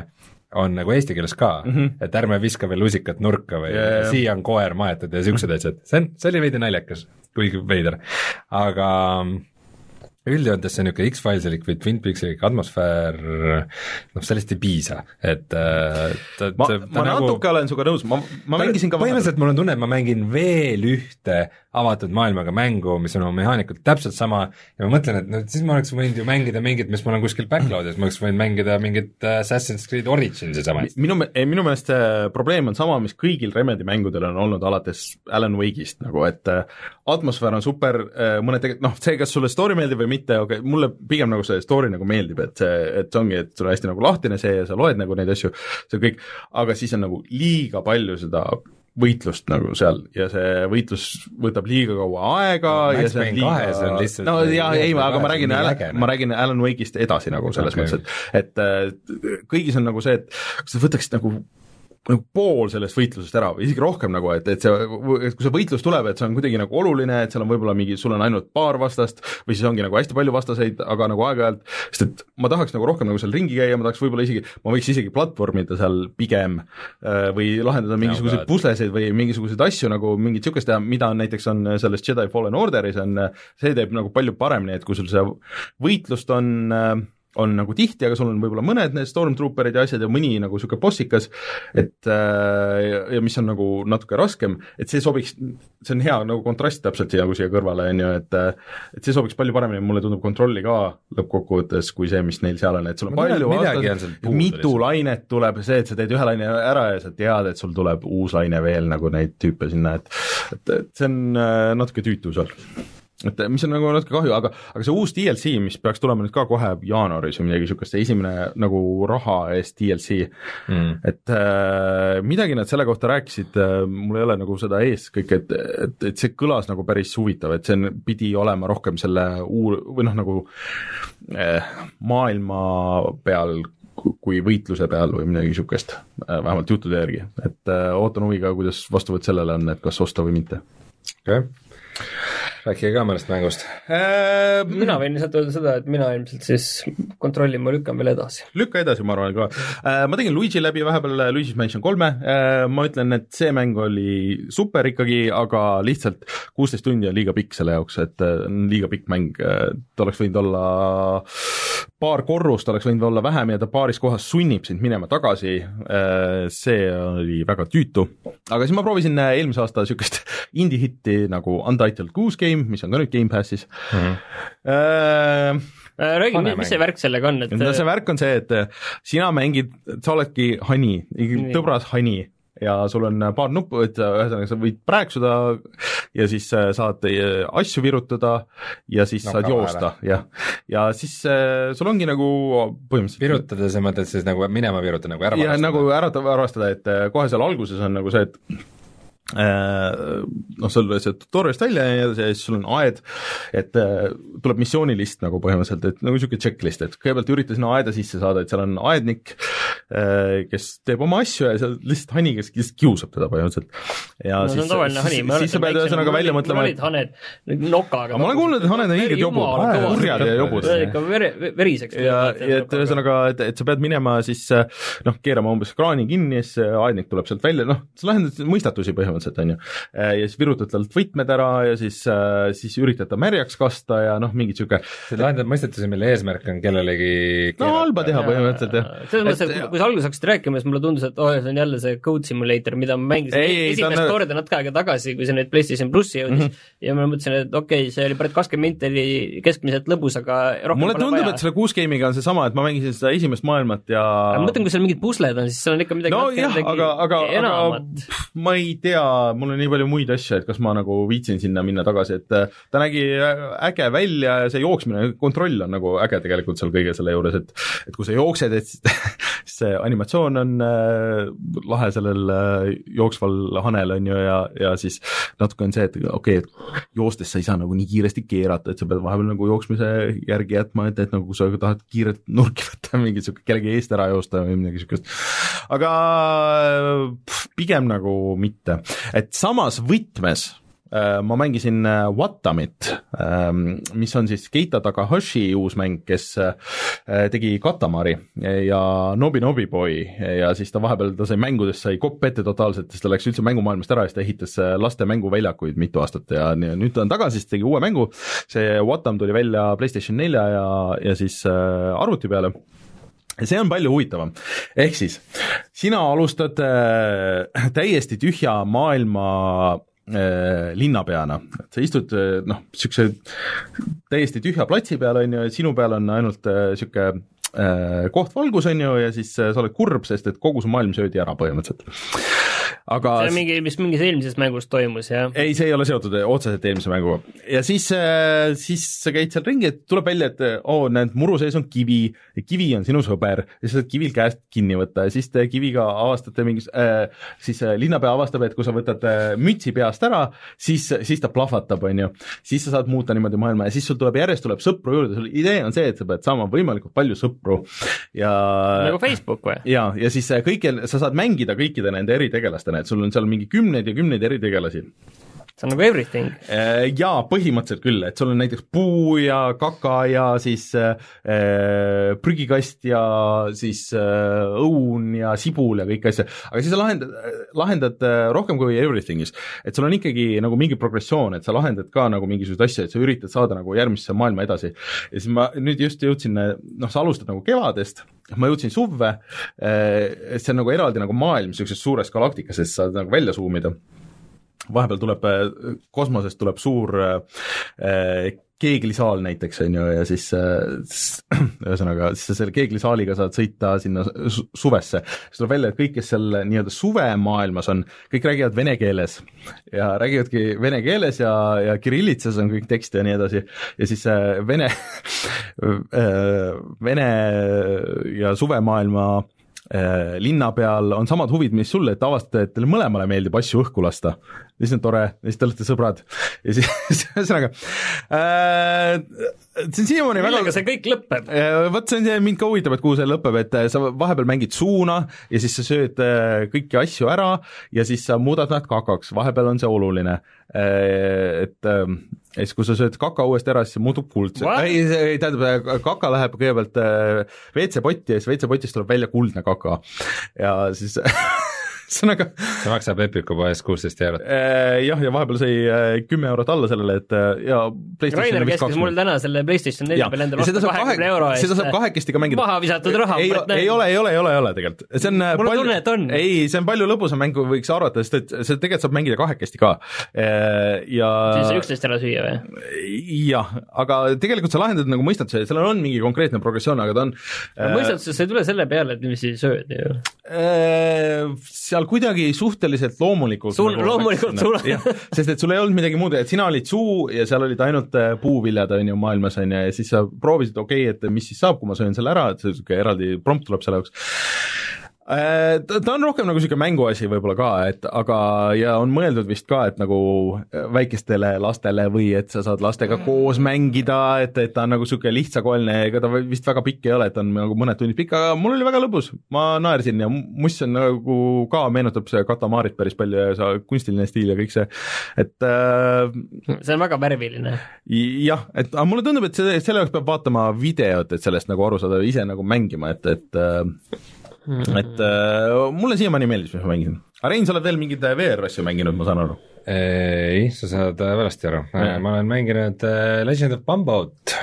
on nagu eesti keeles ka, mm-hmm. et ärme viska veel lusikat nurka või yeah. siia on koer maetud ja siuksed asjad. See, on, see oli veidi naljakas, kuigi veider. Aga üldjoontes see on niisugune X-Fileselik või Twin Peakselik atmosfäär, noh sellest ei piisa, et ta, ma, ta, ta ma nagu, natuke olen suga nõus, ma, ma mängisin ka põhimõtteliselt mul on tunne, et ma mängin veel ühte avatud maailmaga mängu, mis on oma mehaanikult täpselt sama ja ma mõtlen, et no siis ma oleks võinud ju mängida mingit, mis ma olen kuskil backloadis, ma oleks võinud mängida mingit Assassin's Creed Origins ja sama. Minu, minu meelest probleem on sama, mis kõigil Remedy mängudel on olnud alates Alan Wake'ist, nagu et atmosfäär on super, mõned tegelikult, noh, see, kas sulle story meeldib või mitte, okay, mulle pigem nagu see story nagu meeldib, et see, et see ongi, et sul on hästi nagu lahtine see ja sa loed nagu neid asju, see kõik, aga siis on nagu liiga palju seda võitlust nagu seal ja see võitlus võtab liiga kaua aega no, ja see on liiga see on lihtsalt no ja ei, aga ma räägin, Alan, ma räägin Alan Wake'ist edasi nagu selles okay. mõttes, et, et kõigis on nagu see, et kas sa võtaksid nagu nagu pool sellest võitlusest ära või isegi rohkem nagu, et, et see, et kui see võitlus tuleb, et see on kuidagi nagu oluline, et seal on võib-olla mingi, sul on ainult paar vastast või siis ongi nagu hästi palju vastaseid, aga nagu aeg-ajalt, sest et ma tahaks nagu rohkem nagu seal ringi käia, ma tahaks võib-olla isegi, ma võiks isegi platvormida seal pigem või lahendada mingisuguseid pusleseid või mingisuguseid asju nagu mingit niisugust teha, mida on näiteks on selles Jedi Fallen Orderis on, see teeb nagu palju paremini, et kui sul see võitlust on on nagu tihti, aga sul on võib-olla mõned need Stormtrooperid ja asjad ja mõni nagu niisugune bossikas, et äh, ja mis on nagu natuke raskem, et see sobiks, see on hea nagu kontrast täpselt siia, nagu siia kõrvale, on ju, et et see sobiks palju paremini, mulle tundub kontrolli ka lõppkokkuvõttes kui see, mis neil seal on, et sul on palju vastas, mitu lainet tuleb, see, et sa teed ühe laine ära ja sa tead, et sul tuleb uus laine veel nagu neid tüüpe sinna, et et, et see on äh, natuke tüütu seal. et mis on nagu natuke kahju, aga, aga see uus D L C, mis peaks tulema nüüd ka kohe jaanuaris või midagi niisugust, see esimene nagu raha eest D L C mm., et äh, midagi nad selle kohta rääkisid äh,, mul ei ole nagu seda ees kõik, et, et, et see kõlas nagu päris huvitav, et see on, pidi olema rohkem selle uur- või noh, nagu äh, maailma peal kui võitluse peal või midagi niisugust, vähemalt juttude järgi, et äh, ootan huviga, kuidas vastuvõtt sellele on, et kas osta või mitte. okei okay. Rääkige ka mõnest mängust äh,. mina võin lihtsalt öelda seda, et mina ilmselt siis kontrollin, ma lükkan veel edasi. lükka edasi, ma arvan ka äh,. Ma tegin Luigi läbi vahepeal, Luigi's Mansion kolme äh,, ma ütlen, et see mäng oli super ikkagi, aga lihtsalt kuusteist tundi on liiga pikk selle jaoks, et äh, liiga pikk mäng, ta oleks võinud olla paar korrust, oleks võinud olla vähem ja ta paaris kohas sunnib sind minema tagasi äh,, see oli väga tüütu. Aga siis ma proovisin eelmise aasta niisugust indie-hitti nagu Untitled Goose Game, mis on ka nüüd Game Passis mm-hmm. äh, räägi, mis see värk sellega on? Et... No, see värk on see, et sina mängid, sa oledki hani, tõbras hani ja sul on paar nuppu, et ühesõnaga sa võid prääksuda ja siis saad asju virutada ja siis no, saad joosta, jah. Ja siis sul ongi nagu põhimõtteliselt virutada, sa mõtled siis nagu minema virutada, nagu ära varastada? Ja nagu ära varastada, et kohe seal alguses on nagu see, et noh, sul see tutorialist välja ja siis sul on aed, et tuleb missioonilist nagu põhimõtteliselt, et nagu niisugune checklist, et kõigepealt ürita sinna aeda sisse saada, et seal on aednik, kes teeb oma asju ja seal lihtsalt hani, kes lihtsalt kiusab teda põhimõtteliselt. Ja no, siis, siis, siis, siis sa pead ühesõnaga välja mõtlema, et haned nokaga. Ma olen kuulnud, et haned on hiiged jobud, kurjad ja jobud. Ikka veriseks. Ja, ja et ühesõnaga, et, et sa pead minema siis noh, keerama umbes kraani kinni ja siis aednik tuleb sealt välja, noh, sa lahendad mõistatusi põhimõtteliselt, on ju. Ja siis virutad talt võtmed ära ja siis, siis üritad ta märjaks kasta ja noh, mingid siuke see lahendab mõistatusi, mille eesmärk on kellelegi no halba teha põhimõtteliselt, jah. selles mõttes, et kui sa alguses hakkasid rääkima, siis mulle tundus, et oh, see on jälle see Code Simulator, mida ma mängisin ei, ei, esimest on... korda natuke aega tagasi, kui see nüüd PlayStation plussi jõudis mm -hmm. ja ma mõtlesin, et okei okay,, see oli pärit kakskümmend minti oli keskmiselt lõbus, aga rohkem mulle tundub, vaja. Et selle Goose Game'iga on see sama, et ma mängisin seda esimest maailmat ja ma mõtlen, kui seal mingid pusled on, siis seal on ikka midagi no jah, aga, aga, aga ma ei tea, mul on nii palju muid asju, et kas ma nagu viitsin sinna minna tagasi, et ta nägi äge välja ja see jooksmine, kontroll on nagu äge tegelikult seal kõige selle juures, et et kui sa jooksed, et see animatsioon on äh, lahe sellel äh, jooksval hanel on ju ja, ja siis natuke on see, et okei okay,, et joostes sa ei saa nagu nii kiiresti keerata, et sa pead vahepeal nagu jooksmise järgi jätma, et, et nagu kui sa tahad kiirelt nurki võtta, mingi siuke kellegi eest ära joosta või midagi siukest. Aga pff, pigem nagu mitte, et samas võtmes ma mängisin Watamit, mis on siis Keita Takahashi uus mäng, kes tegi Katamari ja Nobi Nobi Boy ja siis ta vahepeal, ta sai mängudest, sai kopp ette totaalselt, siis ta läks üldse mängumaailmast ära ja siis ta ehitas laste mänguväljakuid mitu aastat ja nüüd ta on tagasi, siis tegi uue mängu, see Watam tuli välja PlayStation nelja ja, ja siis arvuti peale. Ja see on palju huvitavam. Ehk siis, sina alustad äh, täiesti tühja maailma äh, linnapeana. Sa istud noh, siukse täiesti tühja platsi peal on ju, sinu peal on ainult äh, siuke äh, koht valgus on ju ja siis äh, sa oled kurb, sest et kogu su maailm söödi ära põhimõtteliselt. Aga see on mingi, mis mingis eelmises mängus toimus, jah? Ei, see ei ole seotud otseselt eelmise mänguga. Ja siis, siis sa käid seal ringi, et tuleb välja, et oo, näed, muru sees on kivi, ja kivi on sinu sõber, ja siis saad kivil käest kinni võtta, ja siis te kiviga avastate mingis, äh, siis linnapea avastab, et kui sa võtad mütsi peast ära, siis, siis ta plahvatab, on ju. Siis sa saad muuta niimoodi maailma, ja siis sul tuleb järjest tuleb sõpru juurde, sul idee on see, et sa pead saama võimalikult palju sõpru. Ja nagu Facebook või? Ja, ja siis kõigil, sa saad mängida kõikide nende eritegelastena, et sul on seal mingi kümneid ja kümneid eritegelasi. See on nagu everything. Jaa, põhimõtteliselt küll, et sul on näiteks puu ja kaka ja siis äh, prügikast ja siis äh, õun ja sibul ja kõik asja, aga siis sa lahendad, lahendad rohkem kui everythingis, et sul on ikkagi nagu mingi progressioon, et sa lahendad ka nagu mingisugust asja, et sa üritad saada nagu järgmisse maailma edasi. Ja siis ma nüüd just jõudsin, noh, sa alustad nagu kevadest, ma jõudsin suvve, see on nagu eraldi nagu maailm sellises suures galaktikas, et saad nagu välja suumida. vahepeal tuleb, kosmosest tuleb suur äh, keeglisaal näiteks, on ju, ja siis ühesõnaga, siis sa selle keeglisaaliga saad sõita sinna su suvesse. siis tuleb välja, et kõik, kes seal nii-öelda suvemaailmas on, kõik räägivad vene keeles ja räägivadki vene keeles ja, ja kirillitsas on kõik tekst ja nii edasi. ja siis vene, vene ja suvemaailma linna peal on samad huvid, mis sulle, et avastada, et teile mõlemale meeldib asju õhku lasta. siis on tore, siis te olete sõbrad. ja siis, ühesõnaga äh, see on siiamaani väga... millega see kõik lõpeb? Vot see on see, mind ka huvitab, et kuhu see lõpeb, et sa vahepeal mängid suuna ja siis sa sööd kõiki asju ära ja siis sa muudad nad kakaks, vahepeal on see oluline. Et ja siis, kui sa sööd kaka uuesti ära, siis see muutub kuldse. ei, ei, tähendab, kaka läheb kõigepealt ve ce potti ja siis ve ce potist tuleb välja kuldne kaka. Ja siis sõnaga see maksab Epiku poes kuusteist eurot. Jah, ja vahepeal sai kümme eurot alla sellele, et ja Rainer käskis mul täna selle PlayStation neli peal endale vastu kahekümne euro eest. seda saab kahekesti ka mängida. Maha visatud raha. ei, ei ole, ei ole, ei ole, ei ole tegelikult. See on mul on tunne, et on. Ei, see on palju lõbusam mäng, võiks arvata, sest et see tegelikult saab mängida kahekesti ka. Ja siis üksteist ära süüa või? Jah, aga tegelikult sa lahendad nagu mõistatuse, seal on mingi konkreetne progressioon, aga ta on mõistatuses see ei tule selle peale, et mis siis sööd ju. Seal kuidagi suhteliselt loomulikult sul, nagu loomulikult sul sest et sul ei olnud midagi muud, et sina olid suu ja seal olid ainult puuviljad on ju maailmas on ja siis sa proovisid, okei okay,, et mis siis saab, kui ma söön selle ära, et see eraldi prompt tuleb selle jaoks. Ta, ta on rohkem nagu niisugune mänguasi võib-olla ka, et aga ja on mõeldud vist ka, et nagu väikestele lastele või et sa saad lastega koos mängida, et, et ta on nagu niisugune lihtsakoelne, ega ta vist väga pikk ei ole, et on nagu mõned tunnid pikk, aga mul oli väga lõbus, ma naersin ja muss on nagu ka meenutab see Katamaarit päris palju ja see kunstiline stiil ja kõik see, et äh, see on väga värviline. Jah, et aga mulle tundub, et see, selle jaoks peab vaatama videot, et sellest nagu aru saada, ise nagu mängima, et, et äh, et äh, mulle siiamaani meeldis, mis ma mängisin. aga Rein, sa oled veel mingid V R-asju mänginud, ma saan aru? Ei, sa saad välasti aru. Ma olen mänginud Legend of Bumboat.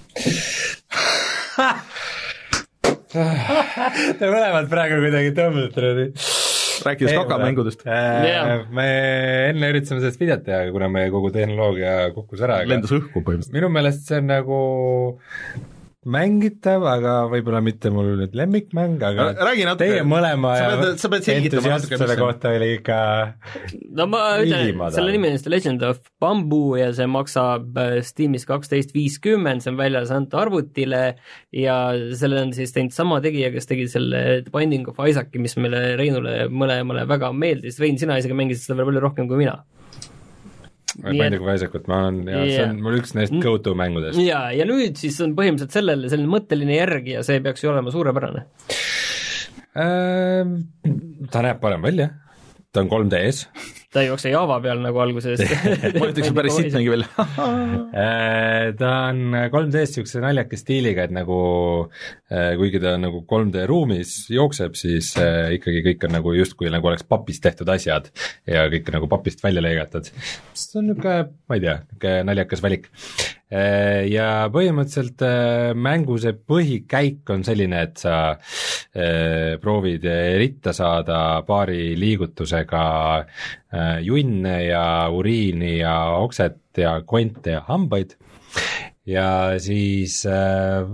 Te mõlemad praegu kuidagi tõmbate. Rääkides kakamängudest. Yeah. Me enne üritasime sellest videot teha, kuna me kogu tehnoloogia kukkus ära. Lendas õhku põhimõtteliselt. Minu meelest see on nagu mängitav, aga võib-olla mitte mul nüüd lemmikmäng, aga räägi natuke, teie mõlema sa pead entusiast selle kohta oli ikka no ma ütlen, selle nimi on The Legend of Bamboo ja see maksab Steamis kaksteist viiskümmend, see on väljas antud arvutile ja selle on siis teinud sama tegija, kes tegi selle Binding of Isaaci, mis meile Reinule mõlemale väga meeldis. Rein, sina isegi mängisid seda veel palju rohkem kui mina. Binding of Isaacut, ma olen, ja yeah. see on mul üks neist go-to mängudest. Ja, ja nüüd siis on põhimõtteliselt sellele selline mõtteline järg ja see peaks ju olema suurepärane. Ähm, ta näeb parem välja, ta on kolm D-s. Ta ei jookse Java peal nagu alguses. ma ütleks päris siit mingi veel. Ta on kolm D-s niisuguse naljaka stiiliga, et nagu kuigi ta nagu kolm D ruumis jookseb, siis ikkagi kõik on nagu justkui nagu oleks papist tehtud asjad ja kõik nagu papist välja lõigatud. See on niisugune, ma ei tea, niisugune naljakas valik. Ja põhimõtteliselt mängu see põhikäik on selline, et sa proovid ritta saada paari liigutusega junne ja uriini ja okset ja konte ja hambaid ja siis äh,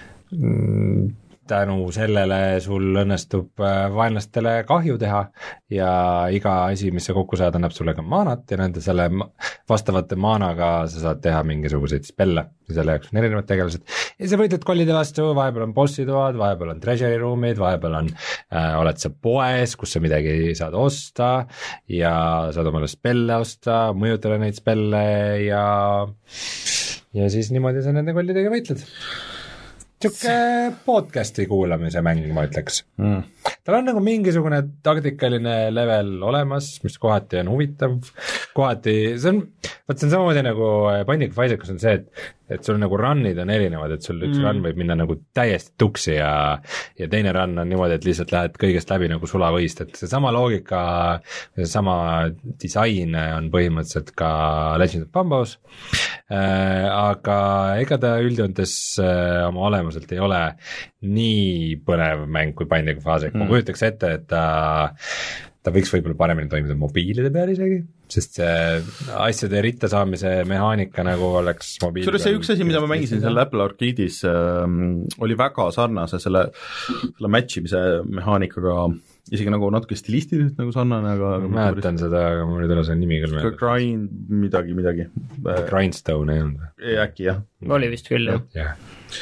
tänu sellele sul õnnestub vaenlastele kahju teha ja iga asi, mis sa kokku saad, annab sulle ka maanat ja nende selle vastavate maanaga sa saad teha mingisuguseid spelle ja selle jaoks on erinevad tegelased ja sa võitled kollide vastu, vahepeal on bossitoad, vahepeal on treasury roomid, vahepeal on äh, oled sa poes, kus sa midagi saad osta ja saad omale spelle osta, mõjutada neid spelle ja ja siis niimoodi sa nende kollidega võitled. Siuke podcasti kuulamise mäng, ma ütleks mm. Tal on nagu mingisugune taktikaline level olemas, mis kohati on huvitav, kohati, see on, vaat see on samamoodi nagu Binding of Isaac on see, et et sul nagu run'id on erinevad, et sul üks mm. run võib minna nagu täiesti tuksi ja ja teine run on niimoodi, et lihtsalt lähed kõigest läbi nagu sulavõist, et see sama loogika, see sama disain on põhimõtteliselt ka Legend of Bumbo's, äh, aga ega ta üldjoontes äh, oma olemuselt ei ole nii põnev mäng kui Binding of Isaac mm., ma kujutaks ette, et ta ta võiks võib-olla paremini toimida mobiilide peal isegi, sest see asjade ritta saamise mehaanika nagu oleks mobiili peal. See üks asi, mida ma mängisin seal Apple Arcade'is äh, oli väga sarnase selle, selle match imise mehaanikaga, isegi nagu natuke stilistiliselt nagu sarnane, aga ma mäletan seda, aga mul ei tule see nimi küll meelde. Grind midagi, midagi. Grindstone ei olnud. Äkki jah. Oli vist küll jah. jah.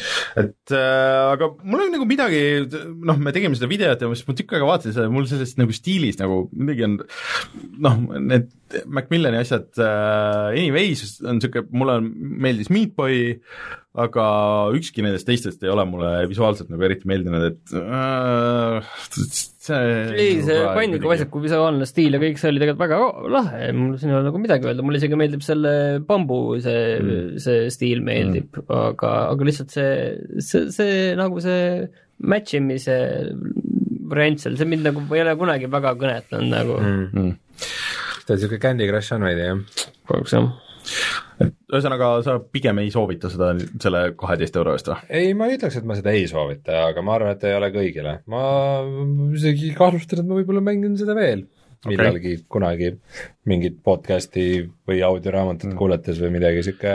Et äh, aga mul on nagu midagi, noh, me tegime seda videot ja ma siis tükk aega vaatasin seda, mul sellest nagu stiilis nagu midagi on, noh, need Macmillani asjad äh, anyways on niisugune, mulle meeldis Meat Boy, aga ükski nendest teistest ei ole mulle visuaalselt nagu eriti meeldinud, et äh, see ei, see Binding of Isaacu visuaalne stiil ja kõik see oli tegelikult väga lahe, mul siin ei ole nagu midagi öelda, mulle isegi meeldib selle bambu, see mm. see stiil meeldib mm., aga, aga lihtsalt see, see, see nagu see match imise variant seal, see mind nagu ei ole kunagi väga kõnetanud nagu mm. Mm. ta on niisugune Candy Crush on veidi, jah? Kahjuks jah. Et ühesõnaga, sa pigem ei soovita seda selle kaheteist euro eest või? Ei, ma ei ütleks, et ma seda ei soovita, aga ma arvan, et ei ole kõigile. Ma isegi kahtlustan, et ma võib-olla mängin seda veel okay. millalgi, kunagi mingit podcasti või audioraamatut mm. kuulates või midagi siuke,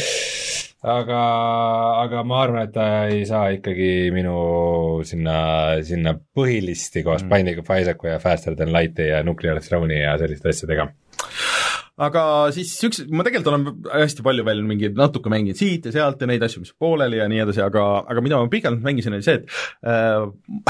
aga, aga ma arvan, et ta ei saa ikkagi minu sinna, sinna põhilisti koos mm. Binding of Isaacu ja Faster Than Light'i ja Nuclear Throne'i ja selliste asjadega. Aga siis üks, ma tegelikult olen hästi palju veel mingi natuke mänginud siit ja sealt ja neid asju, mis pooleli ja nii edasi, aga, aga mida ma pikalt mängisin, oli see, et äh,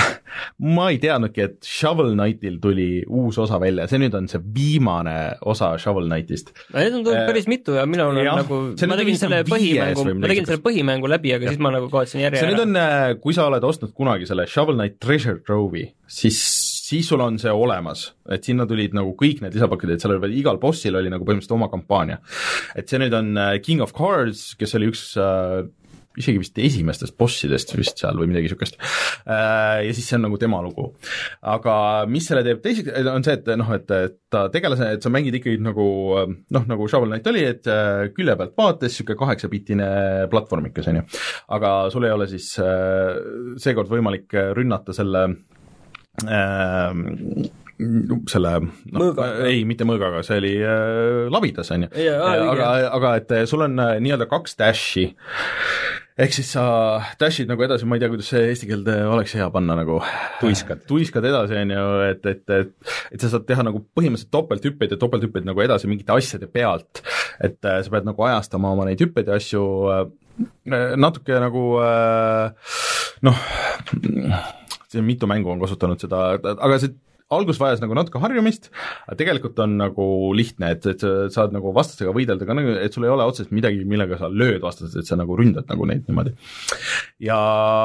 ma ei teadnudki, et Shovel Knightil tuli uus osa välja, see nüüd on see viimane osa Shovel Knightist. Need on tulnud äh, päris mitu ja mina olen nagu, ma tegin selle põhimängu, ma tegin selle põhimängu läbi, aga ja. Siis ma nagu kaotsin järje see ära. See nüüd on, kui sa oled ostnud kunagi selle Shovel Knight Treasure Trove'i, siis siis sul on see olemas, et sinna tulid nagu kõik need lisapakid, et seal oli igal bossil oli nagu põhimõtteliselt oma kampaania. Et see nüüd on King of Cards, kes oli üks äh, isegi vist esimestest bossidest vist seal või midagi niisugust äh, ja siis see on nagu tema lugu. Aga mis selle teeb teiseks, on see, et noh, et ta tegelase, et sa mängid ikkagi nagu noh, nagu Shovel Knight oli, et külje pealt vaates niisugune kaheksapitine platvormikas, on ju. Aga sul ei ole siis äh, seekord võimalik rünnata selle äh, selle no, ei, mitte mõõgaga, see oli äh, labidas, on ju. Aga, aga et sul on äh, nii-öelda kaks dashi, ehk siis sa dashid nagu edasi, ma ei tea, kuidas see eesti keelde oleks hea panna nagu tuiskad, tuiskad edasi, on ju, et, et, et, et sa saad teha nagu põhimõtteliselt topelthüppeid ja topelthüppeid nagu edasi mingite asjade pealt, et äh, sa pead nagu ajastama oma neid hüppeid ja asju äh, natuke nagu äh, noh, see mitu mängu on kasutanud seda, aga see algus vajas nagu natuke harjumist, aga tegelikult on nagu lihtne, et, et sa saad nagu vastastega võidelda ka, et sul ei ole otseselt midagi, millega sa lööd vastased, et sa nagu ründad nagu neid niimoodi. Ja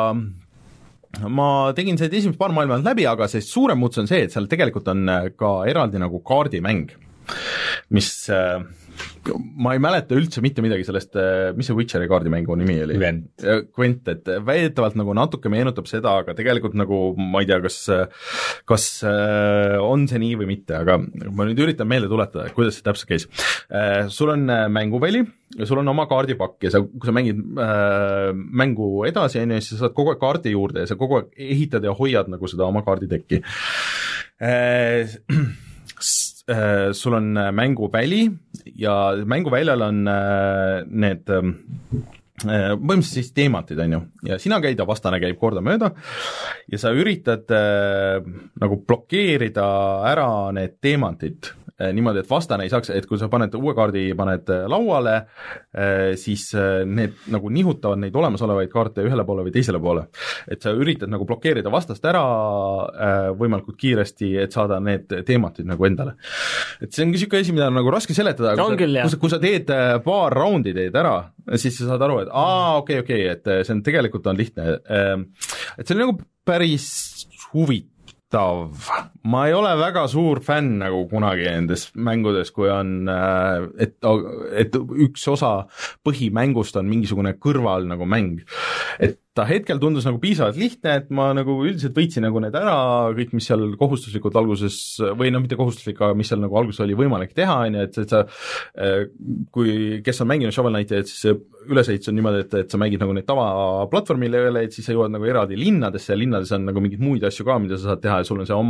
ma tegin see esimest paar maailma läbi, aga see suurem muutus on see, et seal tegelikult on ka eraldi nagu kaardimäng, mis ma ei mäleta üldse mitte midagi sellest, mis see Witcheri kaardimängu nimi oli? Gwent. Gwent, et väidetavalt nagu natuke meenutab seda, aga tegelikult nagu ma ei tea, kas, kas on see nii või mitte, aga ma nüüd üritan meelde tuletada, kuidas see täpselt käis. Sul on mänguväli ja sul on oma kaardipakk ja sa, kui sa mängid äh, mängu edasi, on ju, siis sa saad kogu aeg kaardi juurde ja sa kogu aeg ehitad ja hoiad nagu seda oma kaarditekki äh, sul on mänguväli ja mänguväljal on need põhimõtteliselt siis teemantid, on ju, ja sina käid ja vastane käib kordamööda ja sa üritad nagu blokeerida ära need teemantid niimoodi, et vastane ei saaks, et kui sa paned uue kaardi, paned lauale, siis need nagu nihutavad neid olemasolevaid kaarte ühele poole või teisele poole. Et sa üritad nagu blokeerida vastast ära võimalikult kiiresti, et saada need teematid nagu endale. Et see on niisugune asi, mida on nagu raske seletada, kui, küll, sa, kui sa teed paar raundi teed ära, siis sa saad aru, et aa, okei, okei, et see on tegelikult on lihtne. Et see on nagu päris huvitav. Ma ei ole väga suur fänn nagu kunagi nendes mängudes, kui on, et, et üks osa põhimängust on mingisugune kõrval nagu mäng. Et ta hetkel tundus nagu piisavalt lihtne, et ma nagu üldiselt võitsin nagu need ära, kõik, mis seal kohustuslikud alguses, või no mitte kohustuslik, aga mis seal nagu alguses oli võimalik teha, on ju, et, et sa, kui, kes on mänginud Shovel Knighti, et siis ülesehitus on niimoodi, et, et sa mängid nagu neid tavaplatvormile üle, et siis sa jõuad nagu eraldi linnadesse ja linnades on nagu mingeid muid asju ka, mida sa saad teha ja sul on see oma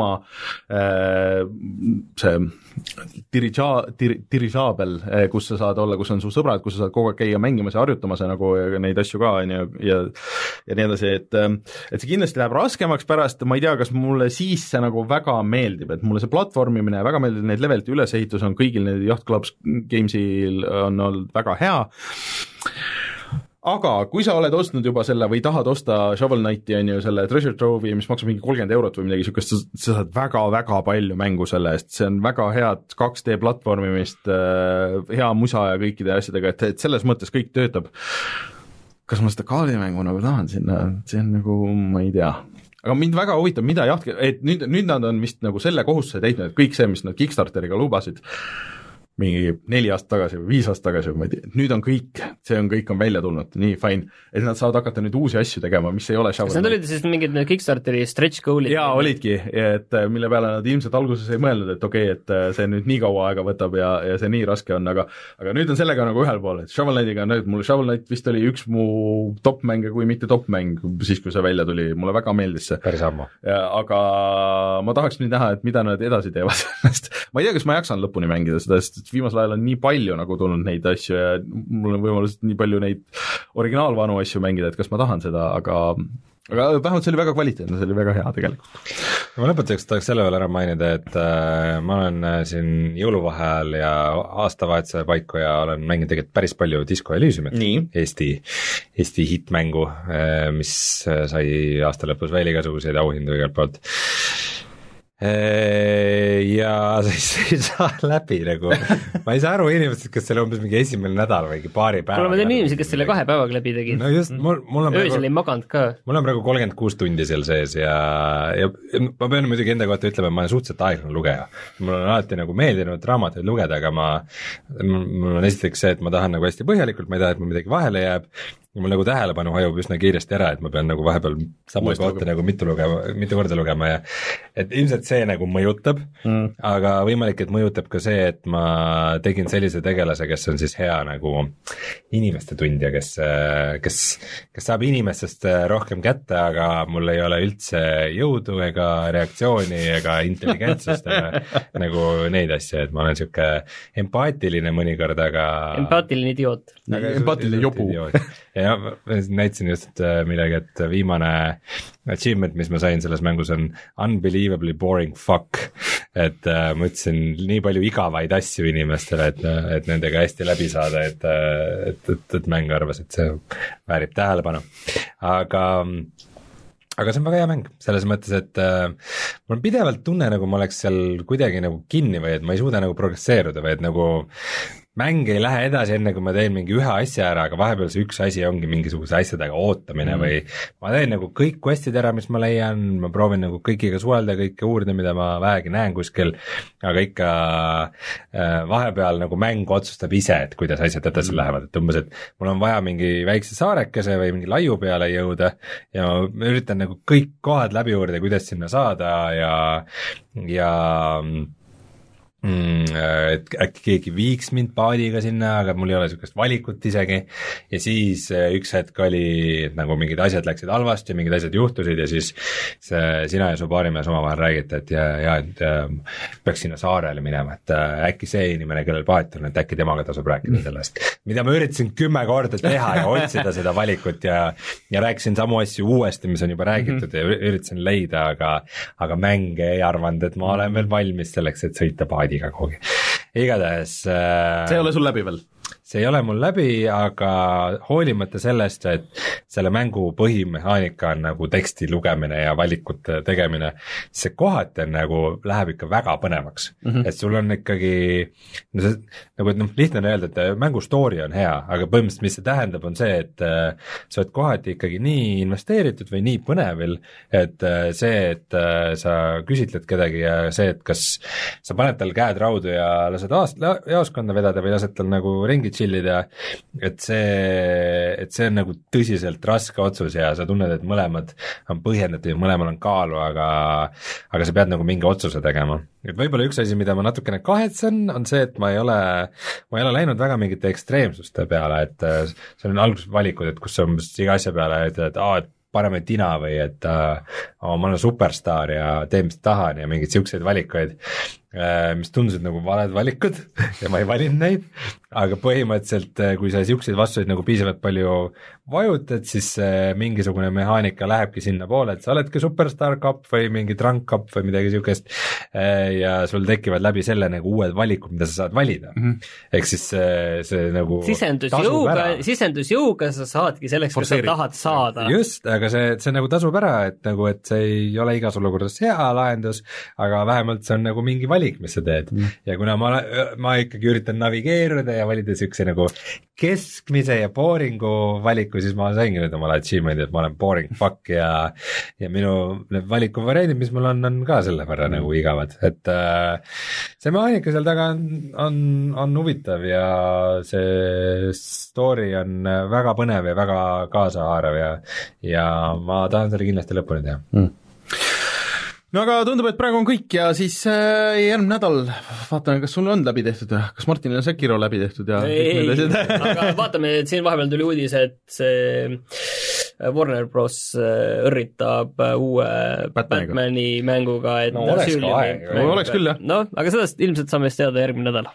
see dirija-, dir-, dirižaabel, kus sa saad olla, kus on su sõbrad, kus sa saad kogu aeg käia mängimas ja harjutamas ja nagu ja neid asju ka, on ju, ja ja nii edasi, et et see kindlasti läheb raskemaks pärast, ma ei tea, kas mulle siis see nagu väga meeldib, et mulle see platvormimine väga meeldib, need levelite ülesehitus on kõigil need Yacht Clubs Gamesil on olnud väga hea, aga kui sa oled ostnud juba selle või tahad osta Shovel Knighti, on ju, selle Treasure Trove'i, mis maksab mingi kolmkümmend eurot või midagi niisugust, sa saad väga-väga palju mängu selle eest, see on väga head kaks D platvormimist, hea musa ja kõikide asjadega, et, et selles mõttes kõik töötab. Kas ma seda kaardimängu nagu tahan sinna, see on nagu, ma ei tea. Aga mind väga huvitab, mida jaht-, et nüüd, nüüd nad on vist nagu selle kohustuse täitnud, et kõik see, mis nad Kickstarteriga lubasid, mingi neli aastat tagasi või viis aastat tagasi, ma ei tea, nüüd on kõik, see on kõik on välja tulnud, nii fine, et nad saavad hakata nüüd uusi asju tegema, mis ei ole Shovel Knight. Kas need olid siis mingid Kickstarteri stretch goal'id? Jaa, olidki, et mille peale nad ilmselt alguses ei mõelnud, et okei okay,, et see nüüd nii kaua aega võtab ja, ja see nii raske on, aga aga nüüd on sellega nagu ühel pool, et Shovel Knightiga on nüüd, mul Shovel Knight vist oli üks mu top-mänge, kui mitte top-mäng, siis kui see välja tuli, mulle väga meeldis see. Päris ammu. Aga ma tahaks nüüd näha, et mida nad edasi teevad sellest. Ma ei tea, kas ma jaksan lõpuni mängida seda, sest viimasel ajal on nii palju nagu tulnud neid asju ja mul on võimalus nii palju neid originaalvanu asju mängida, et kas ma tahan seda, aga aga vähemalt see oli väga kvaliteetne, see oli väga hea tegelikult. Ma lõpetuseks tahaks selle veel ära mainida, et äh, ma olen äh, siin jõuluvaheajal ja aastavahetuse paiku ja olen mänginud tegelikult päris palju Disco Elysiumit, Eesti, Eesti hitmängu, äh, mis sai aasta lõpus veel igasuguseid auhindu igalt poolt. Ja siis ei saa läbi nagu, ma ei saa aru inimestest, kes selle umbes mingi esimene nädal või paari päeva. Kuule, ma teen inimesi, kes selle kahe päevaga läbi tegid. No just, mul, mul on öösel ei maganud ka. Mul on praegu kolmkümmend kuus tundi seal sees ja, ja ma pean muidugi enda kohta ütlema, et ma olen suhteliselt aeglane lugeja. Mul on alati nagu meeldinud raamatuid lugeda, aga ma, mul on esiteks see, et ma tahan nagu hästi põhjalikult, ma ei taha, et mul midagi vahele jääb, ja mul nagu tähelepanu hajub üsna kiiresti ära, et ma pean nagu vahepeal sama kohta nagu mitu lugema, mitu korda lugema ja et ilmselt see nagu mõjutab mm., aga võimalik, et mõjutab ka see, et ma tegin sellise tegelase, kes on siis hea nagu inimeste tundja, kes, kes, kes saab inimestest rohkem kätte, aga mul ei ole üldse jõudu ega reaktsiooni ega intelligentsust ega nagu neid asju, et ma olen siuke empaatiline mõnikord, aga empaatiline idioot. Empaatiline jobu. Ja ma näitasin just midagi, et viimane achievement, mis ma sain selles mängus on unbelievably boring fuck, et äh, ma ütlesin nii palju igavaid asju inimestele, et, et nendega hästi läbi saada, et, et, et, et mäng arvas, et see väärib tähelepanu, aga aga see on väga hea mäng, selles mõttes, et äh, mul on pidevalt tunne, nagu ma oleks seal kuidagi nagu kinni või et ma ei suuda nagu progresseeruda või et nagu mäng ei lähe edasi enne, kui ma teen mingi ühe asja ära, aga vahepeal see üks asi ongi mingisuguse asjadega ootamine mm. või ma teen nagu kõik questid ära, mis ma leian, ma proovin nagu kõigiga suhelda, kõike uurida, mida ma vähegi näen kuskil, aga ikka äh, vahepeal nagu mäng otsustab ise, et kuidas asjad edasi mm. lähevad, et umbes, et mul on vaja mingi väikse saarekese või mingi laiu peale jõuda ja ma üritan nagu kõik kohad läbi uurida, kuidas sinna saada ja, ja Mm, et äkki keegi viiks mind paadiga sinna, aga mul ei ole niisugust valikut isegi ja siis üks hetk oli, et nagu mingid asjad läksid halvasti, mingid asjad juhtusid ja siis see, sina ja su paarimees omavahel räägite, et ja, ja et äh, peaks sinna saarele minema, et äh, äkki see inimene, kellel paat on, et äkki temaga tasub rääkida sellest, mida ma üritasin kümme korda teha ja otsida seda valikut ja, ja rääkisin samu asju uuesti, mis on juba räägitud mm -hmm. ja üritasin leida, aga, aga mäng ei arvanud, et ma olen veel valmis selleks, et sõita paadiga kogu. Igatahes äh, see ei ole sul läbi veel? See ei ole mul läbi, aga hoolimata sellest, et selle mängu põhimehaanika on nagu teksti lugemine ja valikute tegemine, see kohati on nagu, läheb ikka väga põnevaks mm. -hmm. Et sul on ikkagi, no see, nagu et noh, lihtne on öelda, et mängu story on hea, aga põhimõtteliselt mis see tähendab, on see, et äh, sa oled kohati ikkagi nii investeeritud või nii põnevil, et äh, see, et äh, sa küsitled kedagi ja see, et kas sa paned tal käed raudu ja lased aast-, jaoskonda vedada või lased tal nagu ringi chillida, et see, et see on nagu tõsiselt raske otsus ja sa tunned, et mõlemad on põhjendatud ja mõlemal on kaalu, aga aga sa pead nagu mingi otsuse tegema. Et võib-olla üks asi, mida ma natukene kahetsen, on see, et ma ei ole, ma ei ole läinud väga mingite ekstreemsuste peale, et see on alguses valikud, et kus sa umbes iga asja peale ütled, et aa, et pane me tina või et uh, oh, ma olen superstaar ja teen, mis tahan ja mingeid siukseid valikuid, uh, mis tundusid nagu valed valikud ja ma ei valinud neid, aga põhimõtteliselt kui sa siukseid vastuseid nagu piisavalt palju vajutad, siis uh, mingisugune mehaanika lähebki sinna poole, et sa oledki superstaar kapp või mingi drunk kapp või midagi siukest uh, ja sul tekivad läbi selle nagu uued valikud, mida sa saad valida mm. -hmm. ehk siis uh, see nagu sisendusjõuga, sisendusjõuga sa saadki selleks, kui sa tahad saada. Just, aga see, see nagu tasub ära, et nagu, et see ei ole igas olukorras hea lahendus, aga vähemalt see on nagu mingi valik, mis sa teed mm. ja kuna ma, ma ikkagi üritan navigeeruda ja valida siukse nagu keskmise ja boringu valiku, siis ma saingi nüüd omale achievement'i, et ma olen boring fuck ja ja minu need valikuvariandid, mis mul on, on ka selle võrra mm. nagu igavad, et äh, see mehaanika seal taga on, on, on huvitav ja see story on väga põnev ja väga kaasahaarav ja ja ma tahan selle kindlasti lõpuni teha mm. No aga tundub, et praegu on kõik ja siis äh, järgmine nädal vaatame, kas sul on läbi tehtud ja kas Martinil on Sekiro läbi tehtud ja ei, aga vaatame, et siin vahepeal tuli uudis, et see Warner Bros õrritab uue Batmaniga. Batmani mänguga, et no oleks ka aeg, no, oleks küll jah. No, aga sellest ilmselt saame siis teada järgmine nädal.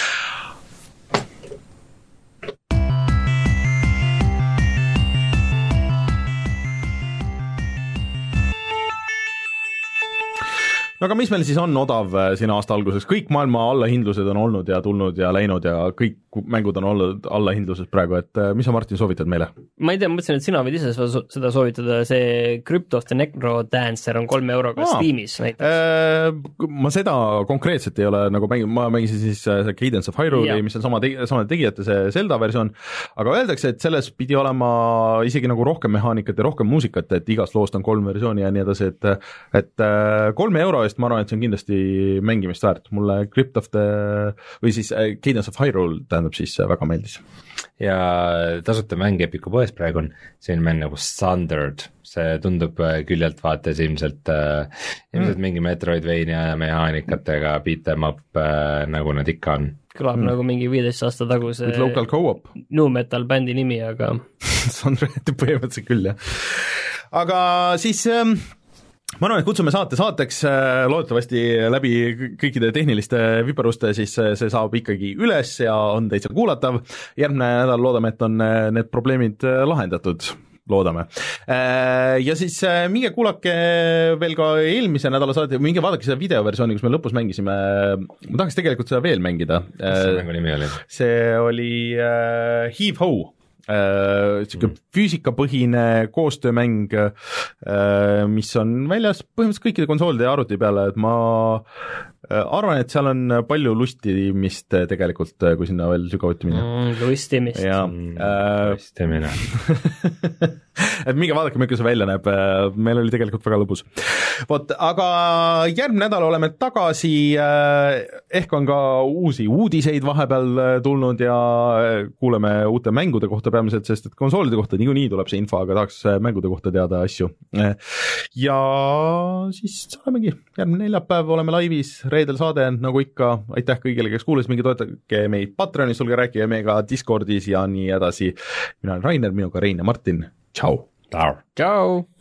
No aga mis meil siis on odav siin aasta alguses, kõik maailma allahindlused on olnud ja tulnud ja läinud ja kõik mängud on olnud allahindluses praegu, et mis sa, Martin, soovitad meile? Ma ei tea, ma mõtlesin, et sina võid ise seda soovitada, see Crypt of the Necrodancer on kolme euroga Aa, Steamis näiteks. Ma seda konkreetselt ei ole nagu mänginud, ma mängisin siis see Cadence of Hyrule, mis on sama tegi, sama tegijate see Zelda versioon, aga öeldakse, et selles pidi olema isegi nagu rohkem mehaanikat ja rohkem muusikat, et igast loost on kolm versiooni ja nii edasi, et et kolme euro eest ma arvan, et see on kindlasti mängimist väärt. Mulle Crypt of the või siis Cadence of Hyrule tähendab siis väga meeldis. Ja tasuta mäng Epiku poes praegu on selline mäng nagu Sundered, see tundub küljelt vaates ilmselt äh, ilmselt mm. mingi Metroidvania mehaanikatega beat em up äh, nagu nad ikka on. Kõlab mm. nagu mingi viieteist aasta taguse With local co-op. Nu metal bändi nimi, aga Sundered põhimõtteliselt küll, jah. Aga siis ähm, ma arvan, et kutsume saate saateks, loodetavasti läbi kõikide tehniliste viperuste, siis see saab ikkagi üles ja on täitsa kuulatav. Järgmine nädal loodame, et on need probleemid lahendatud, loodame. Ja siis minge kuulake veel ka eelmise nädala saate, minge vaadake seda videoversiooni, kus me lõpus mängisime, ma tahaks tegelikult seda veel mängida. Mis see mängu nimi oli? See oli uh, Heave Ho. Siuke mm. füüsikapõhine koostöömäng, mis on väljas põhimõtteliselt kõikide konsoolide ja arvuti peale, et ma arvan, et seal on palju lustimist tegelikult, kui sinna veel sügavuti minna mm,. Lustimist. Mm, äh, lustimine. et minge vaadake, milline see välja näeb, meil oli tegelikult väga lõbus. Vot, aga järgmine nädal oleme tagasi, ehk on ka uusi uudiseid vahepeal tulnud ja kuuleme uute mängude kohta peamiselt, sest et konsoolide kohta niikuinii tuleb see info, aga tahaks mängude kohta teada asju. Ja siis olemegi, järgmine neljapäev oleme laivis, reedel saade, nagu ikka, aitäh kõigile, kes kuulis, mingi toetage meid Patreonis, tulge rääkige meiega Discordis ja nii edasi. Mina olen Rainer, minuga Rein ja Martin, tšau! Tšau!